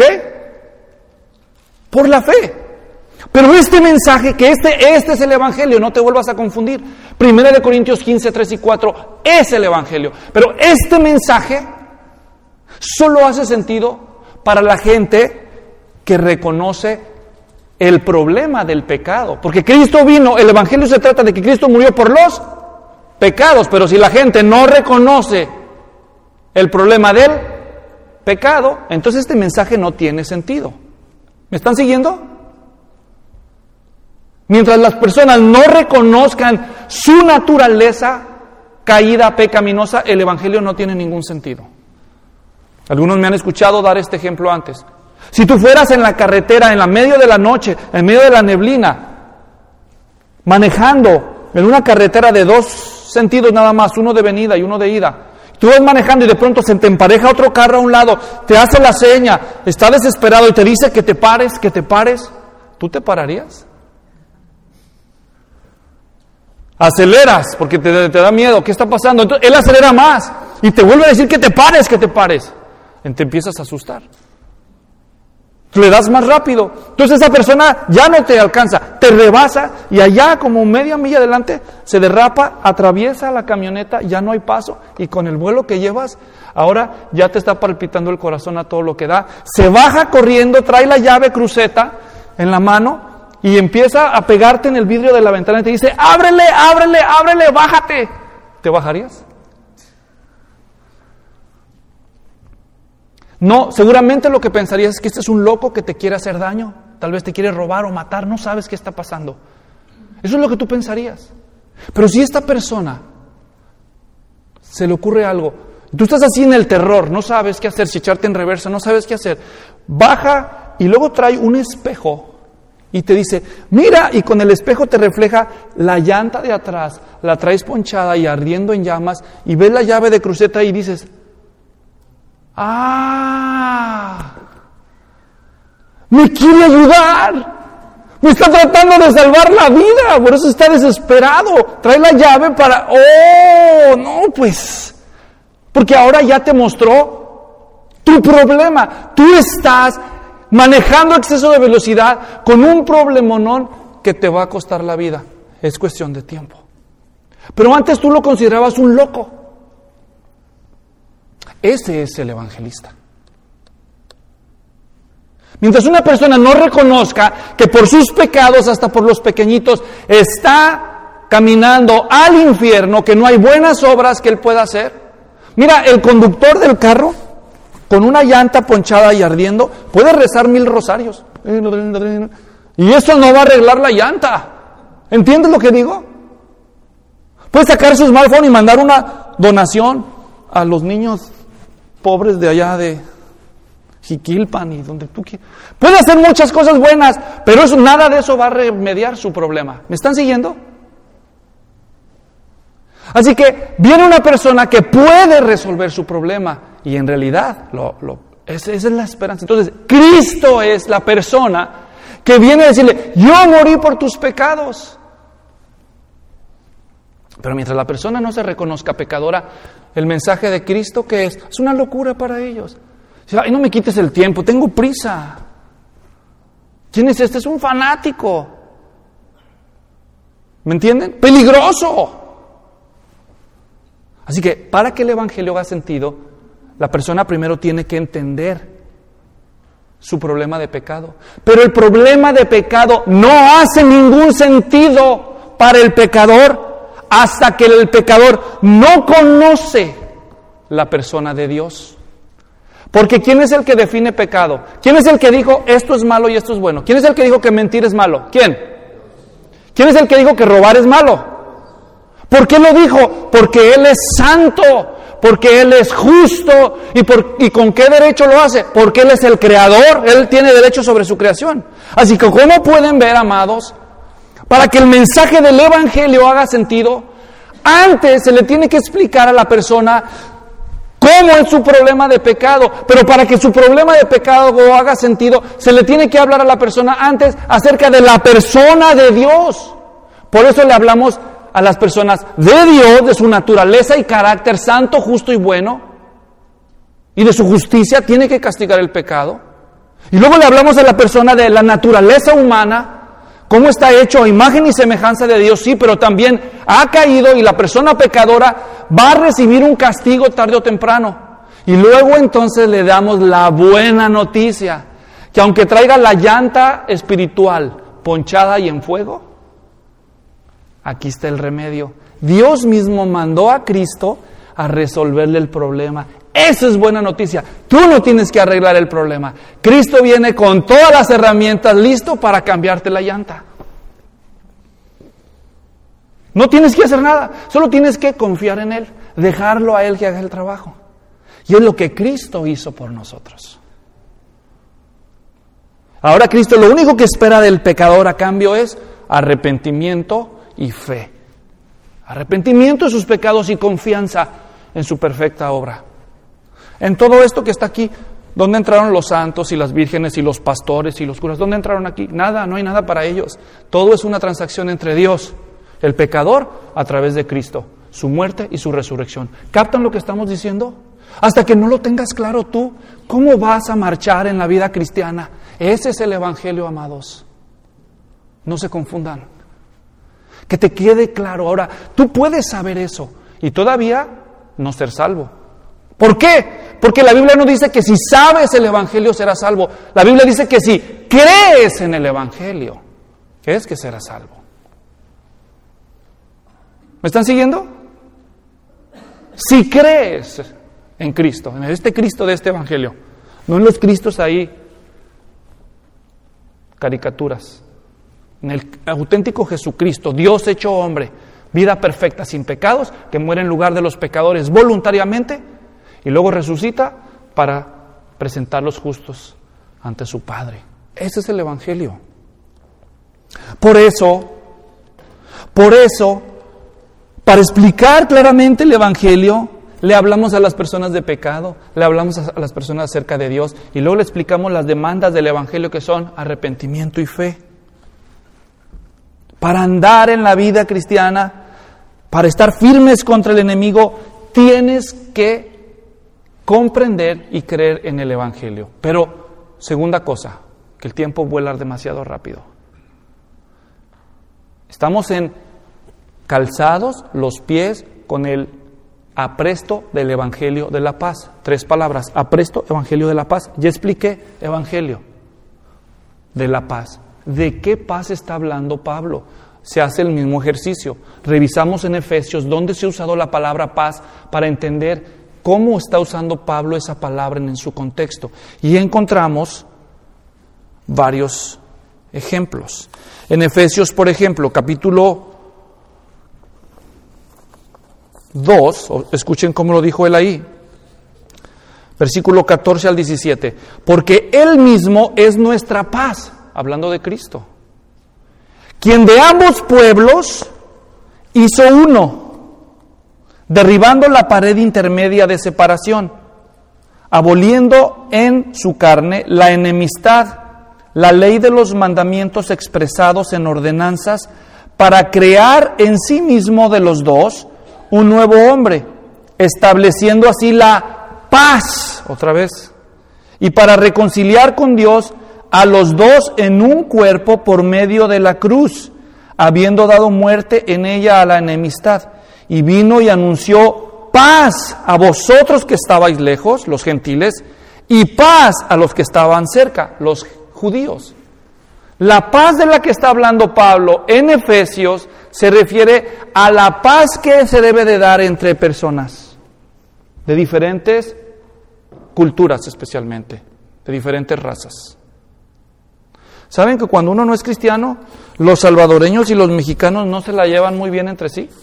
Por la fe. Pero este mensaje, que este es el Evangelio, no te vuelvas a confundir. 1 Corintios 15, 3 y 4 es el Evangelio. Pero este mensaje solo hace sentido para la gente que reconoce el problema del pecado. Porque Cristo vino, el Evangelio se trata de que Cristo murió por los pecados. Pero si la gente no reconoce el problema del pecado, entonces este mensaje no tiene sentido. ¿Me están siguiendo? Mientras las personas no reconozcan su naturaleza caída, pecaminosa, el Evangelio no tiene ningún sentido. Algunos me han escuchado dar este ejemplo antes. Si tú fueras en la carretera, en la medio de la noche, en medio de la neblina, manejando en una carretera de dos sentidos nada más, uno de venida y uno de ida, tú vas manejando y de pronto se te empareja otro carro a un lado, te hace la seña, está desesperado y te dice que te pares, ¿tú te pararías? Aceleras porque te da miedo. ¿Qué está pasando? Entonces él acelera más y te vuelve a decir que te pares. Y te empiezas a asustar. Le das más rápido. Entonces esa persona ya no te alcanza, te rebasa y allá como media milla adelante se derrapa, atraviesa la camioneta, ya no hay paso y con el vuelo que llevas ahora ya te está palpitando el corazón a todo lo que da. Se baja corriendo, trae la llave cruceta en la mano y empieza a pegarte en el vidrio de la ventana y te dice, ábrele, bájate. ¿Te bajarías? No, seguramente lo que pensarías es que este es un loco que te quiere hacer daño. Tal vez te quiere robar o matar, no sabes qué está pasando. Eso es lo que tú pensarías. Pero si esta persona se le ocurre algo, tú estás así en el terror, no sabes qué hacer, si echarte en reversa, no sabes qué hacer, baja y luego trae un espejo y te dice, mira, y con el espejo te refleja la llanta de atrás, la traes ponchada y ardiendo en llamas, y ves la llave de cruceta y dices, ¡ah! ¡Me quiere ayudar! ¡Me está tratando de salvar la vida! Por eso está desesperado. Trae la llave para... ¡Oh! No, pues... Porque ahora ya te mostró tu problema. Tú estás manejando exceso de velocidad con un problemonón que te va a costar la vida. Es cuestión de tiempo. Pero antes tú lo considerabas un loco. Ese es el evangelista. Mientras una persona no reconozca que por sus pecados, hasta por los pequeñitos, está caminando al infierno, que no hay buenas obras que él pueda hacer. Mira, el conductor del carro, con una llanta ponchada y ardiendo, puede rezar 1000 rosarios. Y eso no va a arreglar la llanta. ¿Entiendes lo que digo? Puede sacar su smartphone y mandar una donación a los niños pobres de allá de Jiquilpan y donde tú quieras. Puede hacer muchas cosas buenas, pero eso, nada de eso va a remediar su problema. ¿Me están siguiendo? Así que viene una persona que puede resolver su problema y en realidad esa es la esperanza. Entonces, Cristo es la persona que viene a decirle, yo morí por tus pecados. Pero mientras la persona no se reconozca pecadora, el mensaje de Cristo, ¿qué es? Es una locura para ellos. Ay, no me quites el tiempo, tengo prisa. ¿Quién es este? Es un fanático. ¿Me entienden? ¡Peligroso! Así que, para que el evangelio haga sentido, la persona primero tiene que entender su problema de pecado. Pero el problema de pecado no hace ningún sentido para el pecador hasta que el pecador no conoce la persona de Dios. Porque ¿quién es el que define pecado? ¿Quién es el que dijo esto es malo y esto es bueno? ¿Quién es el que dijo que mentir es malo? ¿Quién? ¿Quién es el que dijo que robar es malo? ¿Por qué lo dijo? Porque Él es santo, porque Él es justo. ¿Y con qué derecho lo hace? Porque Él es el creador, Él tiene derecho sobre su creación. Así que, ¿cómo pueden ver, amados? Para que el mensaje del evangelio haga sentido, antes se le tiene que explicar a la persona cómo es su problema de pecado. Pero para que su problema de pecado haga sentido, se le tiene que hablar a la persona antes acerca de la persona de Dios. Por eso le hablamos a las personas de Dios, de su naturaleza y carácter santo, justo y bueno, y de su justicia. Tiene que castigar el pecado. Y luego le hablamos a la persona de la naturaleza humana, cómo está hecho a imagen y semejanza de Dios, sí, pero también ha caído y la persona pecadora va a recibir un castigo tarde o temprano. Y luego entonces le damos la buena noticia, que aunque traiga la llanta espiritual ponchada y en fuego, aquí está el remedio. Dios mismo mandó a Cristo a resolverle el problema. Esa es buena noticia. Tú no tienes que arreglar el problema. Cristo viene con todas las herramientas listo para cambiarte la llanta. No tienes que hacer nada. Solo tienes que confiar en Él. Dejarlo a Él que haga el trabajo. Y es lo que Cristo hizo por nosotros. Ahora Cristo lo único que espera del pecador a cambio es arrepentimiento y fe. Arrepentimiento de sus pecados y confianza en su perfecta obra. En todo esto que está aquí, ¿dónde entraron los santos y las vírgenes y los pastores y los curas? ¿Dónde entraron aquí? Nada, no hay nada para ellos. Todo es una transacción entre Dios, el pecador, a través de Cristo, su muerte y su resurrección. ¿Captan lo que estamos diciendo? Hasta que no lo tengas claro tú, ¿cómo vas a marchar en la vida cristiana? Ese es el evangelio, amados. No se confundan. Que te quede claro. Ahora, tú puedes saber eso y todavía no ser salvo. ¿Por qué? Porque la Biblia no dice que si sabes el evangelio serás salvo. La Biblia dice que si crees en el evangelio, es que serás salvo. ¿Me están siguiendo? Si crees en Cristo, en este Cristo de este evangelio, no en los Cristos ahí, caricaturas. en el auténtico Jesucristo, Dios hecho hombre, vida perfecta, sin pecados, que muere en lugar de los pecadores voluntariamente y luego resucita para presentarlos justos ante su Padre. Ese es el Evangelio. Por eso, para explicar claramente el Evangelio, le hablamos a las personas de pecado, le hablamos a las personas acerca de Dios y luego le explicamos las demandas del Evangelio, que son arrepentimiento y fe. Para andar en la vida cristiana, para estar firmes contra el enemigo, tienes que comprender y creer en el Evangelio. Pero, segunda cosa, que el tiempo vuela demasiado rápido. Estamos calzados los pies con el apresto del Evangelio de la paz. 3 palabras: apresto, Evangelio de la paz. Ya expliqué, Evangelio de la paz. ¿De qué paz está hablando Pablo? Se hace el mismo ejercicio. Revisamos en Efesios dónde se ha usado la palabra paz para entender cómo está usando Pablo esa palabra en su contexto. Y encontramos varios ejemplos. En Efesios, por ejemplo, capítulo 2, escuchen cómo lo dijo él ahí, versículo 14 al 17, porque Él mismo es nuestra paz, hablando de Cristo, quien de ambos pueblos hizo uno, derribando la pared intermedia de separación, aboliendo en su carne la enemistad, la ley de los mandamientos expresados en ordenanzas, para crear en sí mismo de los dos un nuevo hombre, estableciendo así la paz, otra vez, y para reconciliar con Dios a los dos en un cuerpo por medio de la cruz, habiendo dado muerte en ella a la enemistad. Y vino y anunció paz a vosotros que estabais lejos, los gentiles, y paz a los que estaban cerca, los judíos. La paz de la que está hablando Pablo en Efesios se refiere a la paz que se debe de dar entre personas de diferentes culturas, especialmente, de diferentes razas. ¿Saben que cuando uno no es cristiano, los salvadoreños y los mexicanos no se la llevan muy bien entre sí?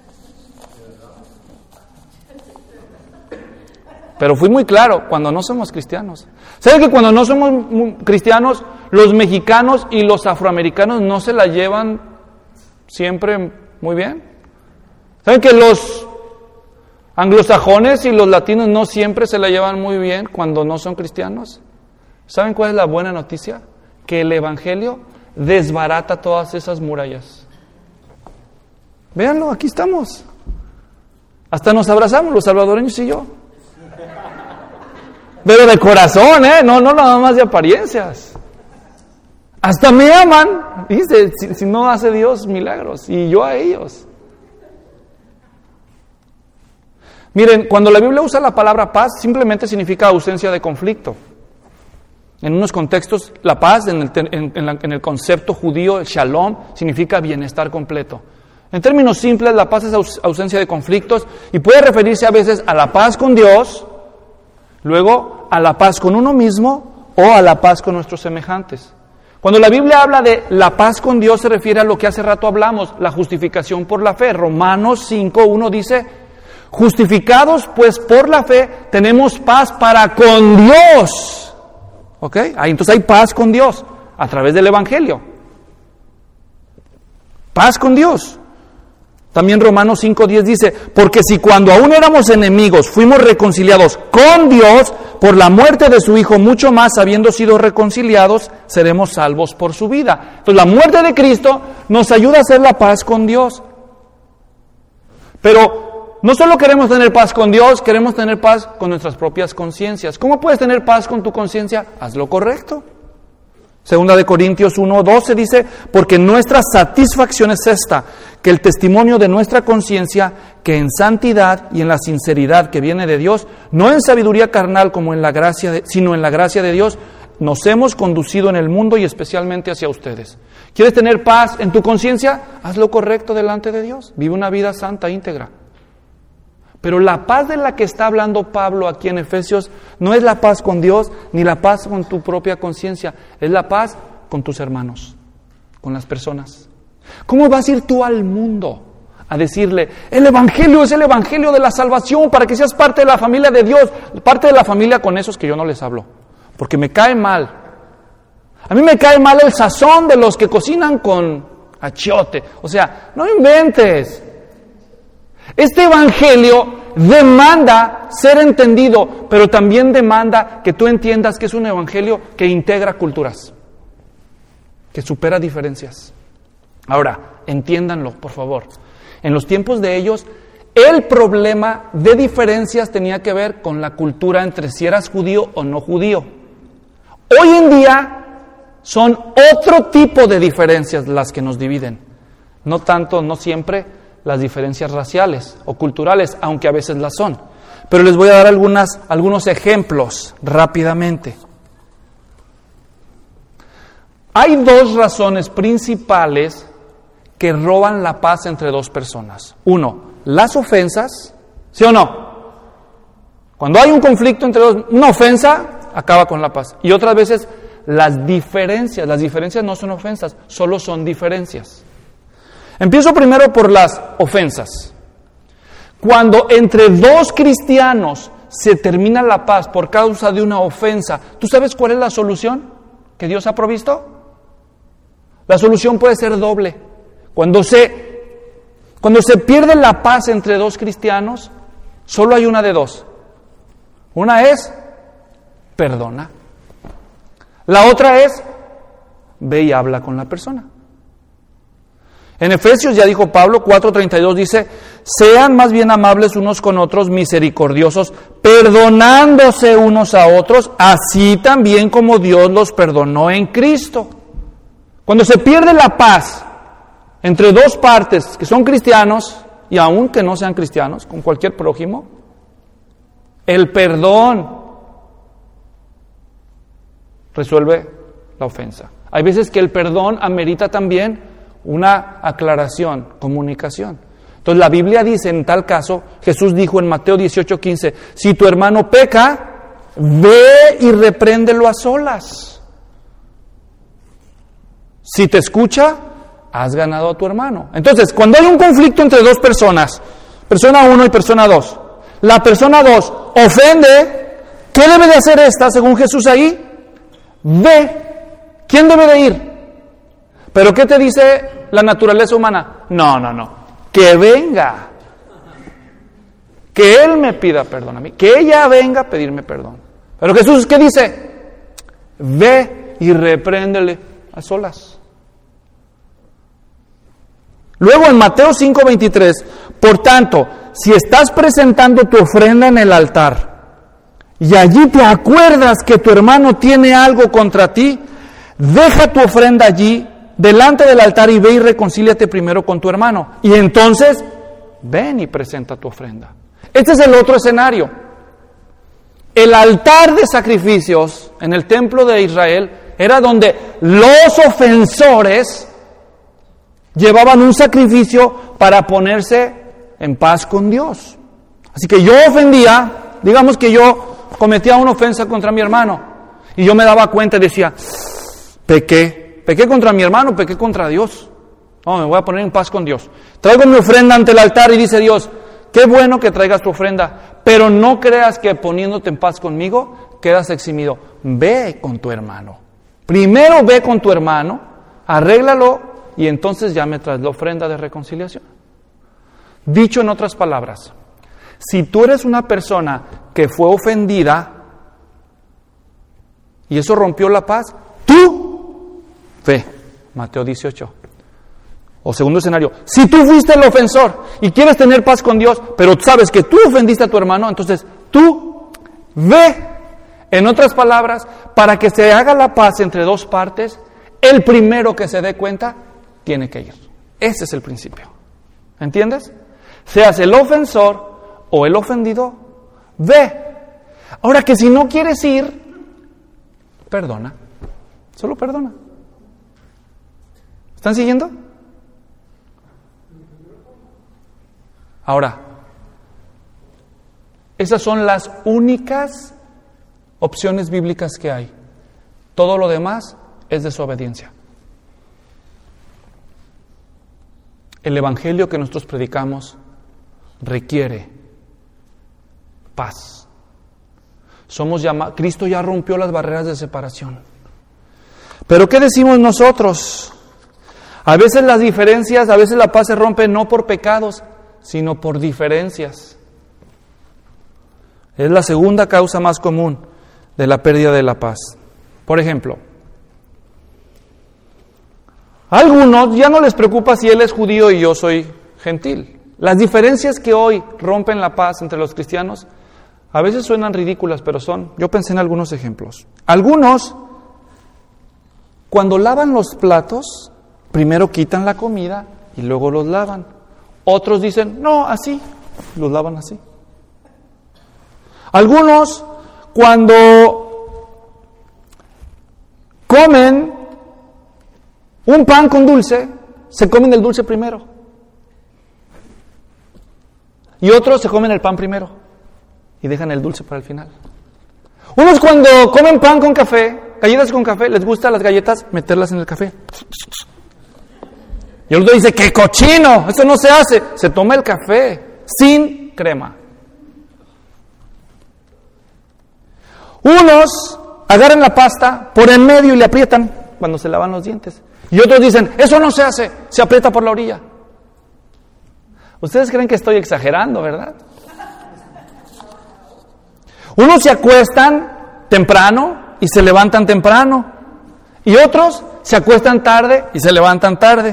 Pero fui muy claro, cuando no somos cristianos. ¿Saben que cuando no somos cristianos, los mexicanos y los afroamericanos no se la llevan siempre muy bien? ¿Saben que los anglosajones y los latinos no siempre se la llevan muy bien cuando no son cristianos? ¿Saben cuál es la buena noticia? Que el Evangelio desbarata todas esas murallas. Véanlo, aquí estamos. Hasta nos abrazamos los salvadoreños y yo. Pero de corazón, no nada más de apariencias. Hasta me aman, dice, si no hace Dios milagros, y yo a ellos. Miren, cuando la Biblia usa la palabra paz, simplemente significa ausencia de conflicto. En unos contextos, la paz, en el concepto judío, el shalom, significa bienestar completo. En términos simples, la paz es ausencia de conflictos y puede referirse a veces a la paz con Dios, luego a la paz con uno mismo o a la paz con nuestros semejantes. Cuando la Biblia habla de la paz con Dios, se refiere a lo que hace rato hablamos, la justificación por la fe. Romanos 5:1 dice: justificados pues por la fe, tenemos paz para con Dios. ¿Ok? Entonces hay paz con Dios a través del Evangelio. Paz con Dios. También Romanos 5:10 dice: porque si cuando aún éramos enemigos fuimos reconciliados con Dios por la muerte de su Hijo, mucho más, habiendo sido reconciliados, seremos salvos por su vida. Entonces la muerte de Cristo nos ayuda a hacer la paz con Dios. Pero no solo queremos tener paz con Dios, queremos tener paz con nuestras propias conciencias. ¿Cómo puedes tener paz con tu conciencia? Haz lo correcto. Segunda de Corintios 1:12 dice: porque nuestra satisfacción es esta, que el testimonio de nuestra conciencia, que en santidad y en la sinceridad que viene de Dios, no en sabiduría carnal como en la gracia sino en la gracia de Dios, nos hemos conducido en el mundo y especialmente hacia ustedes. ¿Quieres tener paz en tu conciencia? Haz lo correcto delante de Dios. Vive una vida santa, íntegra. Pero la paz de la que está hablando Pablo aquí en Efesios no es la paz con Dios ni la paz con tu propia conciencia, es la paz con tus hermanos, con las personas? ¿Cómo vas a ir tú al mundo a decirle, el Evangelio es el Evangelio de la salvación para que seas parte de la familia de Dios? Parte de la familia con esos que yo no les hablo, porque me cae mal. A mí me cae mal el sazón de los que cocinan con achiote. O sea, no inventes. Este Evangelio demanda ser entendido, pero también demanda que tú entiendas que es un Evangelio que integra culturas, que supera diferencias. Ahora, entiéndanlo, por favor. En los tiempos de ellos, el problema de diferencias tenía que ver con la cultura entre si eras judío o no judío. Hoy en día son otro tipo de diferencias las que nos dividen. No tanto, no siempre, las diferencias raciales o culturales, aunque a veces las son. Pero les voy a dar algunos ejemplos rápidamente. Hay dos razones principales que roban la paz entre dos personas. Uno, las ofensas, ¿sí o no? Cuando hay un conflicto entre dos, una ofensa acaba con la paz. Y otras veces las diferencias no son ofensas, solo son diferencias. Empiezo primero por las ofensas. Cuando entre dos cristianos se termina la paz por causa de una ofensa, ¿tú sabes cuál es la solución que Dios ha provisto? La solución puede ser doble. Cuando se pierde la paz entre dos cristianos, solo hay una de dos. Una es, perdona. La otra es, ve y habla con la persona. En Efesios, ya dijo Pablo, 4:32 dice, sean más bien amables unos con otros, misericordiosos, perdonándose unos a otros, así también como Dios los perdonó en Cristo. Cuando se pierde la paz entre dos partes que son cristianos, y aun que no sean cristianos, con cualquier prójimo, el perdón resuelve la ofensa. Hay veces que el perdón amerita también una aclaración, comunicación. Entonces la Biblia dice, en tal caso, Jesús dijo en Mateo 18:15, si tu hermano peca, ve y repréndelo a solas. Si te escucha, has ganado a tu hermano. Entonces, cuando hay un conflicto entre dos personas, persona 1 y persona 2, la persona 2 ofende, ¿qué debe de hacer esta según Jesús ahí? Ve. ¿Quién debe de ir? ¿Pero qué te dice la naturaleza humana? No, que venga. Que él me pida perdón a mí, que ella venga a pedirme perdón. Pero Jesús, ¿qué dice? Ve y repréndele a solas. Luego en Mateo 5:23, por tanto, si estás presentando tu ofrenda en el altar y allí te acuerdas que tu hermano tiene algo contra ti, deja tu ofrenda allí delante del altar y ve y reconcíliate primero con tu hermano. Y entonces, ven y presenta tu ofrenda. Este es el otro escenario. El altar de sacrificios en el templo de Israel era donde los ofensores llevaban un sacrificio para ponerse en paz con Dios. Así que yo ofendía, digamos que yo cometía una ofensa contra mi hermano, y yo me daba cuenta y decía, pequé contra mi hermano, pequé contra Dios. No, me voy a poner en paz con Dios. Traigo mi ofrenda ante el altar y dice Dios, qué bueno que traigas tu ofrenda, pero no creas que poniéndote en paz conmigo quedas eximido. Ve con tu hermano. Primero ve con tu hermano, arréglalo, y entonces ya me traes la ofrenda de reconciliación. Dicho en otras palabras, si tú eres una persona que fue ofendida y eso rompió la paz, tú ve, Mateo 18. O segundo escenario, si tú fuiste el ofensor y quieres tener paz con Dios, pero sabes que tú ofendiste a tu hermano, entonces tú ve. En otras palabras, para que se haga la paz entre dos partes, el primero que se dé cuenta tiene que ir. Ese es el principio. ¿Entiendes? Seas el ofensor o el ofendido, ve. Ahora que si no quieres ir, perdona. Solo perdona. ¿Están siguiendo? Ahora, esas son las únicas opciones bíblicas que hay. Todo lo demás es desobediencia. El evangelio que nosotros predicamos requiere paz. Cristo ya rompió las barreras de separación. Pero ¿qué decimos nosotros? A veces las diferencias, a veces la paz se rompe no por pecados, sino por diferencias. Es la segunda causa más común de la pérdida de la paz. Por ejemplo, a algunos ya no les preocupa si él es judío y yo soy gentil. Las diferencias que hoy rompen la paz entre los cristianos a veces suenan ridículas, pero son. Yo pensé en algunos ejemplos. Algunos, cuando lavan los platos, primero quitan la comida y luego los lavan. Otros dicen, no, así, los lavan así. Algunos, cuando comen un pan con dulce, se comen el dulce primero. Y otros se comen el pan primero y dejan el dulce para el final. Unos cuando comen pan con café, galletas con café, les gusta las galletas meterlas en el café. Y el otro dice, ¡qué cochino! Eso no se hace. Se toma el café sin crema. Unos agarran la pasta por en medio y le aprietan cuando se lavan los dientes. Y otros dicen, eso no se hace, se aprieta por la orilla. Ustedes creen que estoy exagerando, ¿verdad? Unos se acuestan temprano y se levantan temprano. Y otros se acuestan tarde y se levantan tarde.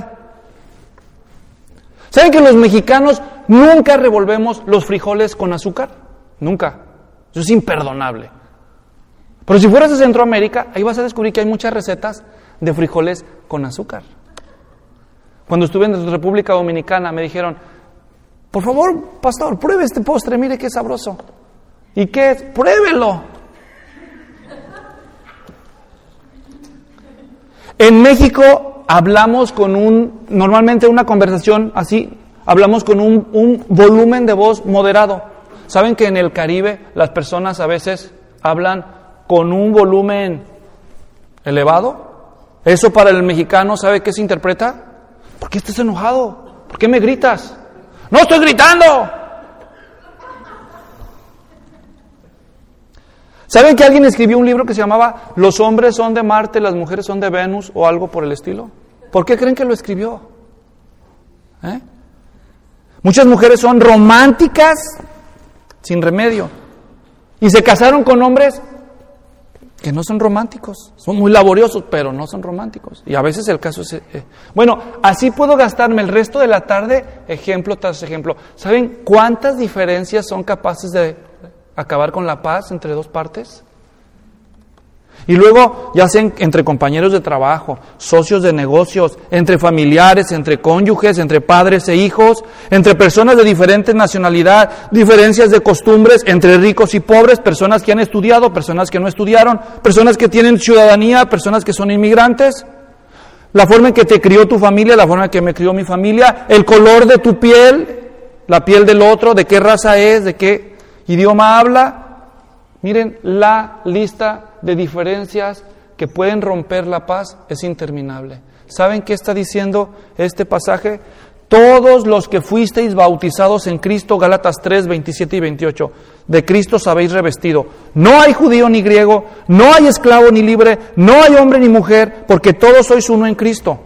¿Saben que los mexicanos nunca revolvemos los frijoles con azúcar? Nunca. Eso es imperdonable. Pero si fueras a Centroamérica, ahí vas a descubrir que hay muchas recetas de frijoles con azúcar. Cuando estuve en República Dominicana me dijeron, por favor, pastor, pruebe este postre, mire qué sabroso. ¿Y qué es? Pruébelo. En México hablamos normalmente una conversación así, hablamos con un volumen de voz moderado. ¿Saben que en el Caribe las personas a veces hablan con un volumen elevado? Eso para el mexicano, ¿sabe qué se interpreta? ¿Por qué estás enojado? ¿Por qué me gritas? ¡No estoy gritando! ¿Saben que alguien escribió un libro que se llamaba Los hombres son de Marte, las mujeres son de Venus o algo por el estilo? ¿Por qué creen que lo escribió? Muchas mujeres son románticas sin remedio y se casaron con hombres que no son románticos, son muy laboriosos, pero no son románticos. Y a veces el caso es... Bueno, así puedo gastarme el resto de la tarde, ejemplo tras ejemplo. ¿Saben cuántas diferencias son capaces de acabar con la paz entre dos partes? Y luego, ya sea entre compañeros de trabajo, socios de negocios, entre familiares, entre cónyuges, entre padres e hijos, entre personas de diferente nacionalidad, diferencias de costumbres, entre ricos y pobres, personas que han estudiado, personas que no estudiaron, personas que tienen ciudadanía, personas que son inmigrantes, la forma en que te crió tu familia, la forma en que me crió mi familia, el color de tu piel, la piel del otro, de qué raza es, de qué idioma habla. Miren, la lista de diferencias que pueden romper la paz es interminable. ¿Saben qué está diciendo este pasaje? Todos los que fuisteis bautizados en Cristo, Gálatas 3, 27 y 28, de Cristo os habéis revestido. No hay judío ni griego, no hay esclavo ni libre, no hay hombre ni mujer, porque todos sois uno en Cristo.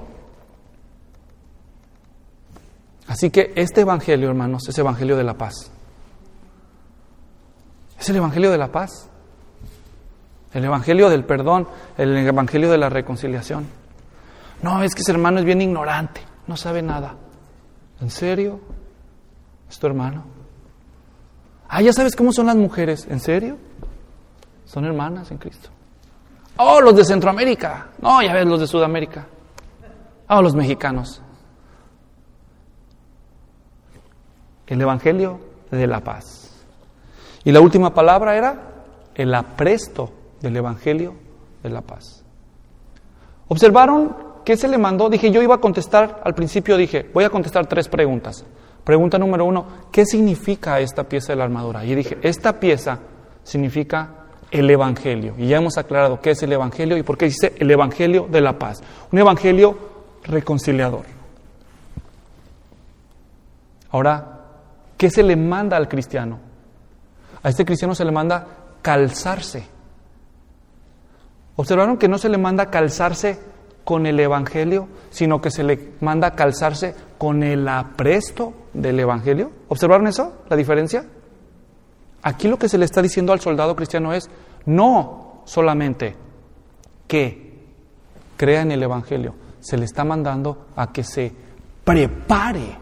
Así que este evangelio, hermanos, es evangelio de la paz. Es el evangelio de la paz, el evangelio del perdón, el evangelio de la reconciliación. No, es que ese hermano es bien ignorante, no sabe nada. ¿En serio? ¿Es tu hermano? Ya sabes cómo son las mujeres. ¿En serio? Son hermanas en Cristo. Oh, los de Centroamérica. No, ya ves, los de Sudamérica. Oh, los mexicanos. El evangelio de la paz. Y la última palabra era el apresto del evangelio de la paz. ¿Observaron qué se le mandó? Dije, yo iba a contestar, al principio dije, voy a contestar 3 preguntas. Pregunta número 1, ¿qué significa esta pieza de la armadura? Y dije, esta pieza significa el evangelio. Y ya hemos aclarado qué es el evangelio y por qué dice el evangelio de la paz. Un evangelio reconciliador. Ahora, ¿qué se le manda al cristiano? A este cristiano se le manda calzarse. ¿Observaron que no se le manda calzarse con el Evangelio, sino que se le manda calzarse con el apresto del Evangelio? ¿Observaron eso? ¿La diferencia? Aquí lo que se le está diciendo al soldado cristiano es no solamente que crea en el Evangelio, se le está mandando a que se prepare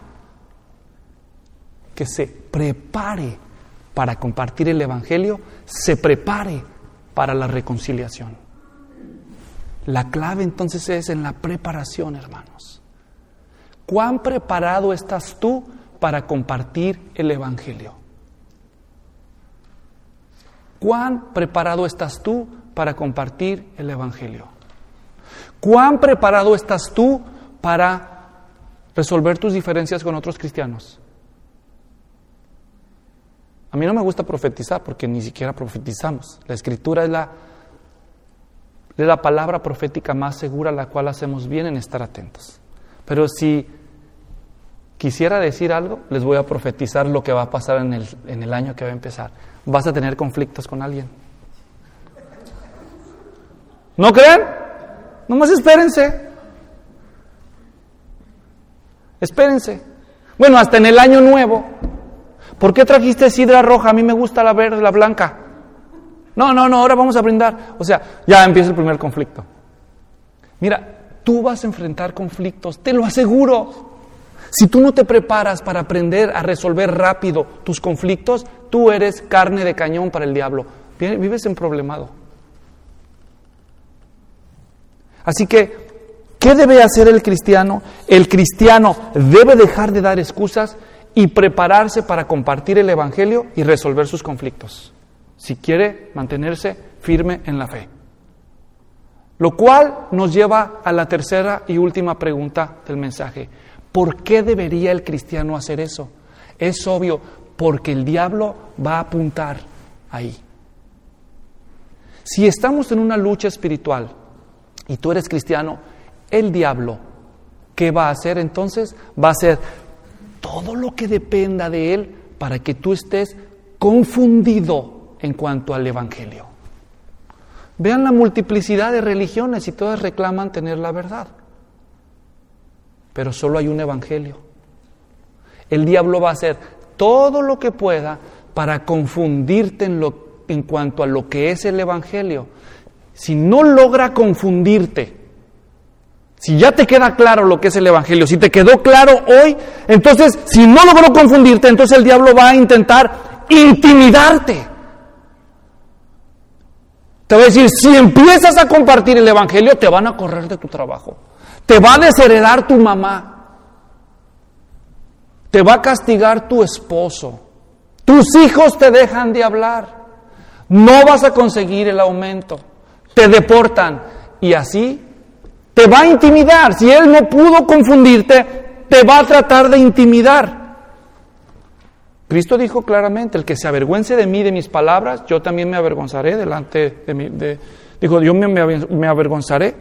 para compartir el Evangelio, se prepare para la reconciliación. La clave entonces es en la preparación, hermanos. ¿Cuán preparado estás tú para compartir el Evangelio? ¿Cuán preparado estás tú para compartir el Evangelio? ¿Cuán preparado estás tú para resolver tus diferencias con otros cristianos? A mí no me gusta profetizar porque ni siquiera profetizamos. La Escritura es la palabra profética más segura a la cual hacemos bien en estar atentos. Pero si quisiera decir algo, les voy a profetizar lo que va a pasar en el año que va a empezar. Vas a tener conflictos con alguien. ¿No creen? Nomás espérense. Espérense. Bueno, hasta en el año nuevo. ¿Por qué trajiste sidra roja? A mí me gusta la verde, la blanca. No, ahora vamos a brindar. O sea, ya empieza el primer conflicto. Mira, tú vas a enfrentar conflictos, te lo aseguro. Si tú no te preparas para aprender a resolver rápido tus conflictos, tú eres carne de cañón para el diablo. Vives en problemado. Así que, ¿qué debe hacer el cristiano? El cristiano debe dejar de dar excusas y prepararse para compartir el Evangelio y resolver sus conflictos, si quiere mantenerse firme en la fe. Lo cual nos lleva a la tercera y última pregunta del mensaje. ¿Por qué debería el cristiano hacer eso? Es obvio, porque el diablo va a apuntar ahí. Si estamos en una lucha espiritual y tú eres cristiano, el diablo, ¿qué va a hacer entonces? Va a hacer todo lo que dependa de él para que tú estés confundido en cuanto al Evangelio. Vean la multiplicidad de religiones y todas reclaman tener la verdad. Pero solo hay un Evangelio. El diablo va a hacer todo lo que pueda para confundirte en cuanto a lo que es el Evangelio. Si no logra confundirte, si ya te queda claro lo que es el Evangelio, si te quedó claro hoy, entonces, si no logró confundirte, entonces el diablo va a intentar intimidarte. Te va a decir, si empiezas a compartir el Evangelio, te van a correr de tu trabajo. Te va a desheredar tu mamá. Te va a castigar tu esposo. Tus hijos te dejan de hablar. No vas a conseguir el aumento. Te deportan. Y así te va a intimidar. Si él no pudo confundirte, te va a tratar de intimidar. Cristo dijo claramente, el que se avergüence de mí, de mis palabras, yo también me avergonzaré delante de mí. Dijo, yo me avergonzaré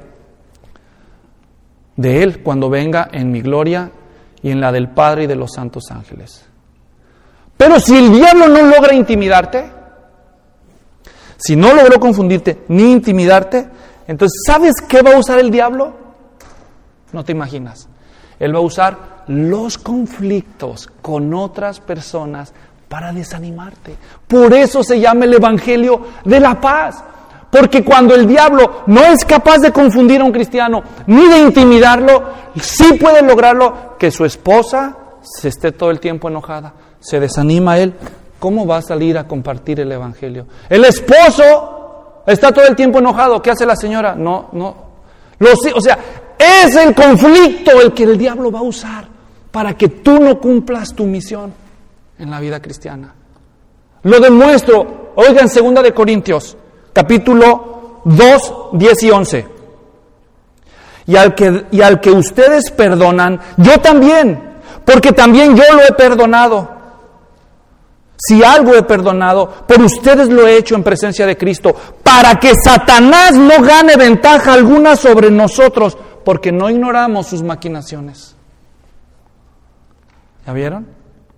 de él cuando venga en mi gloria y en la del Padre y de los santos ángeles. Pero si el diablo no logra intimidarte, si no logró confundirte ni intimidarte, entonces, ¿sabes qué va a usar el diablo? No te imaginas. Él va a usar los conflictos con otras personas para desanimarte. Por eso se llama el Evangelio de la paz. Porque cuando el diablo no es capaz de confundir a un cristiano ni de intimidarlo, sí puede lograrlo que su esposa se esté todo el tiempo enojada. Se desanima él. ¿Cómo va a salir a compartir el Evangelio? El esposo está todo el tiempo enojado. ¿Qué hace la señora? O sea, es el conflicto el que el diablo va a usar para que tú no cumplas tu misión en la vida cristiana. Lo demuestro, oigan, 2 de Corintios, capítulo 2, 10 y 11. Y al que ustedes perdonan, yo también, porque también yo lo he perdonado. Si algo he perdonado, por ustedes lo he hecho en presencia de Cristo, para que Satanás no gane ventaja alguna sobre nosotros, porque no ignoramos sus maquinaciones. ¿Ya vieron?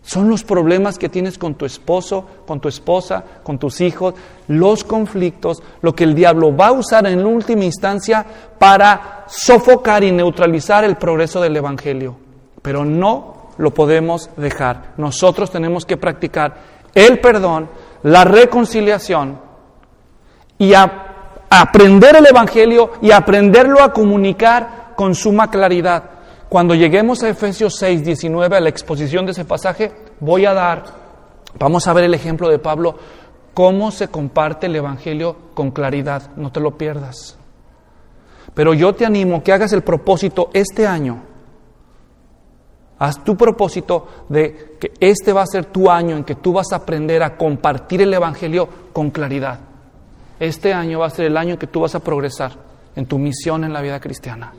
Son los problemas que tienes con tu esposo, con tu esposa, con tus hijos, los conflictos, lo que el diablo va a usar en última instancia para sofocar y neutralizar el progreso del Evangelio. Pero no lo podemos dejar. Nosotros tenemos que practicar el perdón, la reconciliación y aprender el Evangelio y aprenderlo a comunicar con suma claridad. Cuando lleguemos a Efesios 6, 19, a la exposición de ese pasaje, vamos a ver el ejemplo de Pablo, cómo se comparte el Evangelio con claridad. No te lo pierdas. Pero yo te animo que hagas el propósito este año. Haz tu propósito de que este va a ser tu año en que tú vas a aprender a compartir el Evangelio con claridad. Este año va a ser el año en que tú vas a progresar en tu misión en la vida cristiana.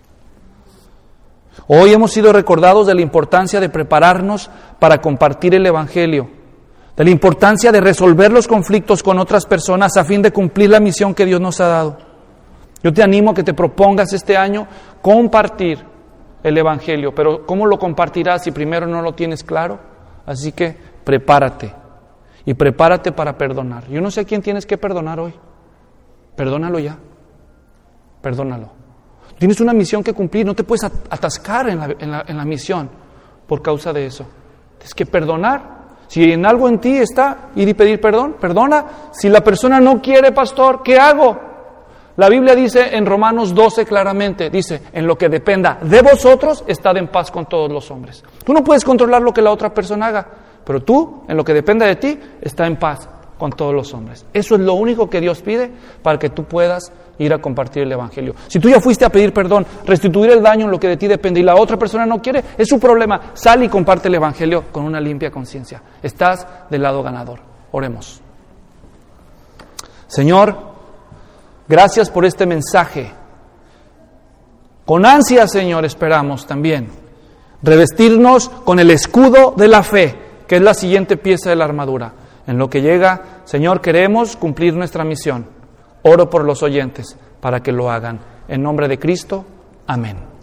Hoy hemos sido recordados de la importancia de prepararnos para compartir el Evangelio, de la importancia de resolver los conflictos con otras personas a fin de cumplir la misión que Dios nos ha dado. Yo te animo a que te propongas este año compartir el Evangelio, pero ¿cómo lo compartirás si primero no lo tienes claro? Así que prepárate, y prepárate para perdonar. Yo no sé a quién tienes que perdonar hoy. Perdónalo ya, perdónalo. Tienes una misión que cumplir, no te puedes atascar en la misión por causa de eso. Tienes que perdonar. Si en algo en ti está ir y pedir perdón, perdona. Si la persona no quiere, pastor, ¿qué hago? La Biblia dice en Romanos 12 claramente, dice, en lo que dependa de vosotros, estad en paz con todos los hombres. Tú no puedes controlar lo que la otra persona haga, pero tú, en lo que dependa de ti, está en paz con todos los hombres. Eso es lo único que Dios pide para que tú puedas ir a compartir el Evangelio. Si tú ya fuiste a pedir perdón, restituir el daño en lo que de ti depende y la otra persona no quiere, es su problema. Sal y comparte el Evangelio con una limpia conciencia. Estás del lado ganador. Oremos. Señor, gracias por este mensaje. Con ansia, Señor, esperamos también revestirnos con el escudo de la fe, que es la siguiente pieza de la armadura. En lo que llega, Señor, queremos cumplir nuestra misión. Oro por los oyentes para que lo hagan. En nombre de Cristo, amén.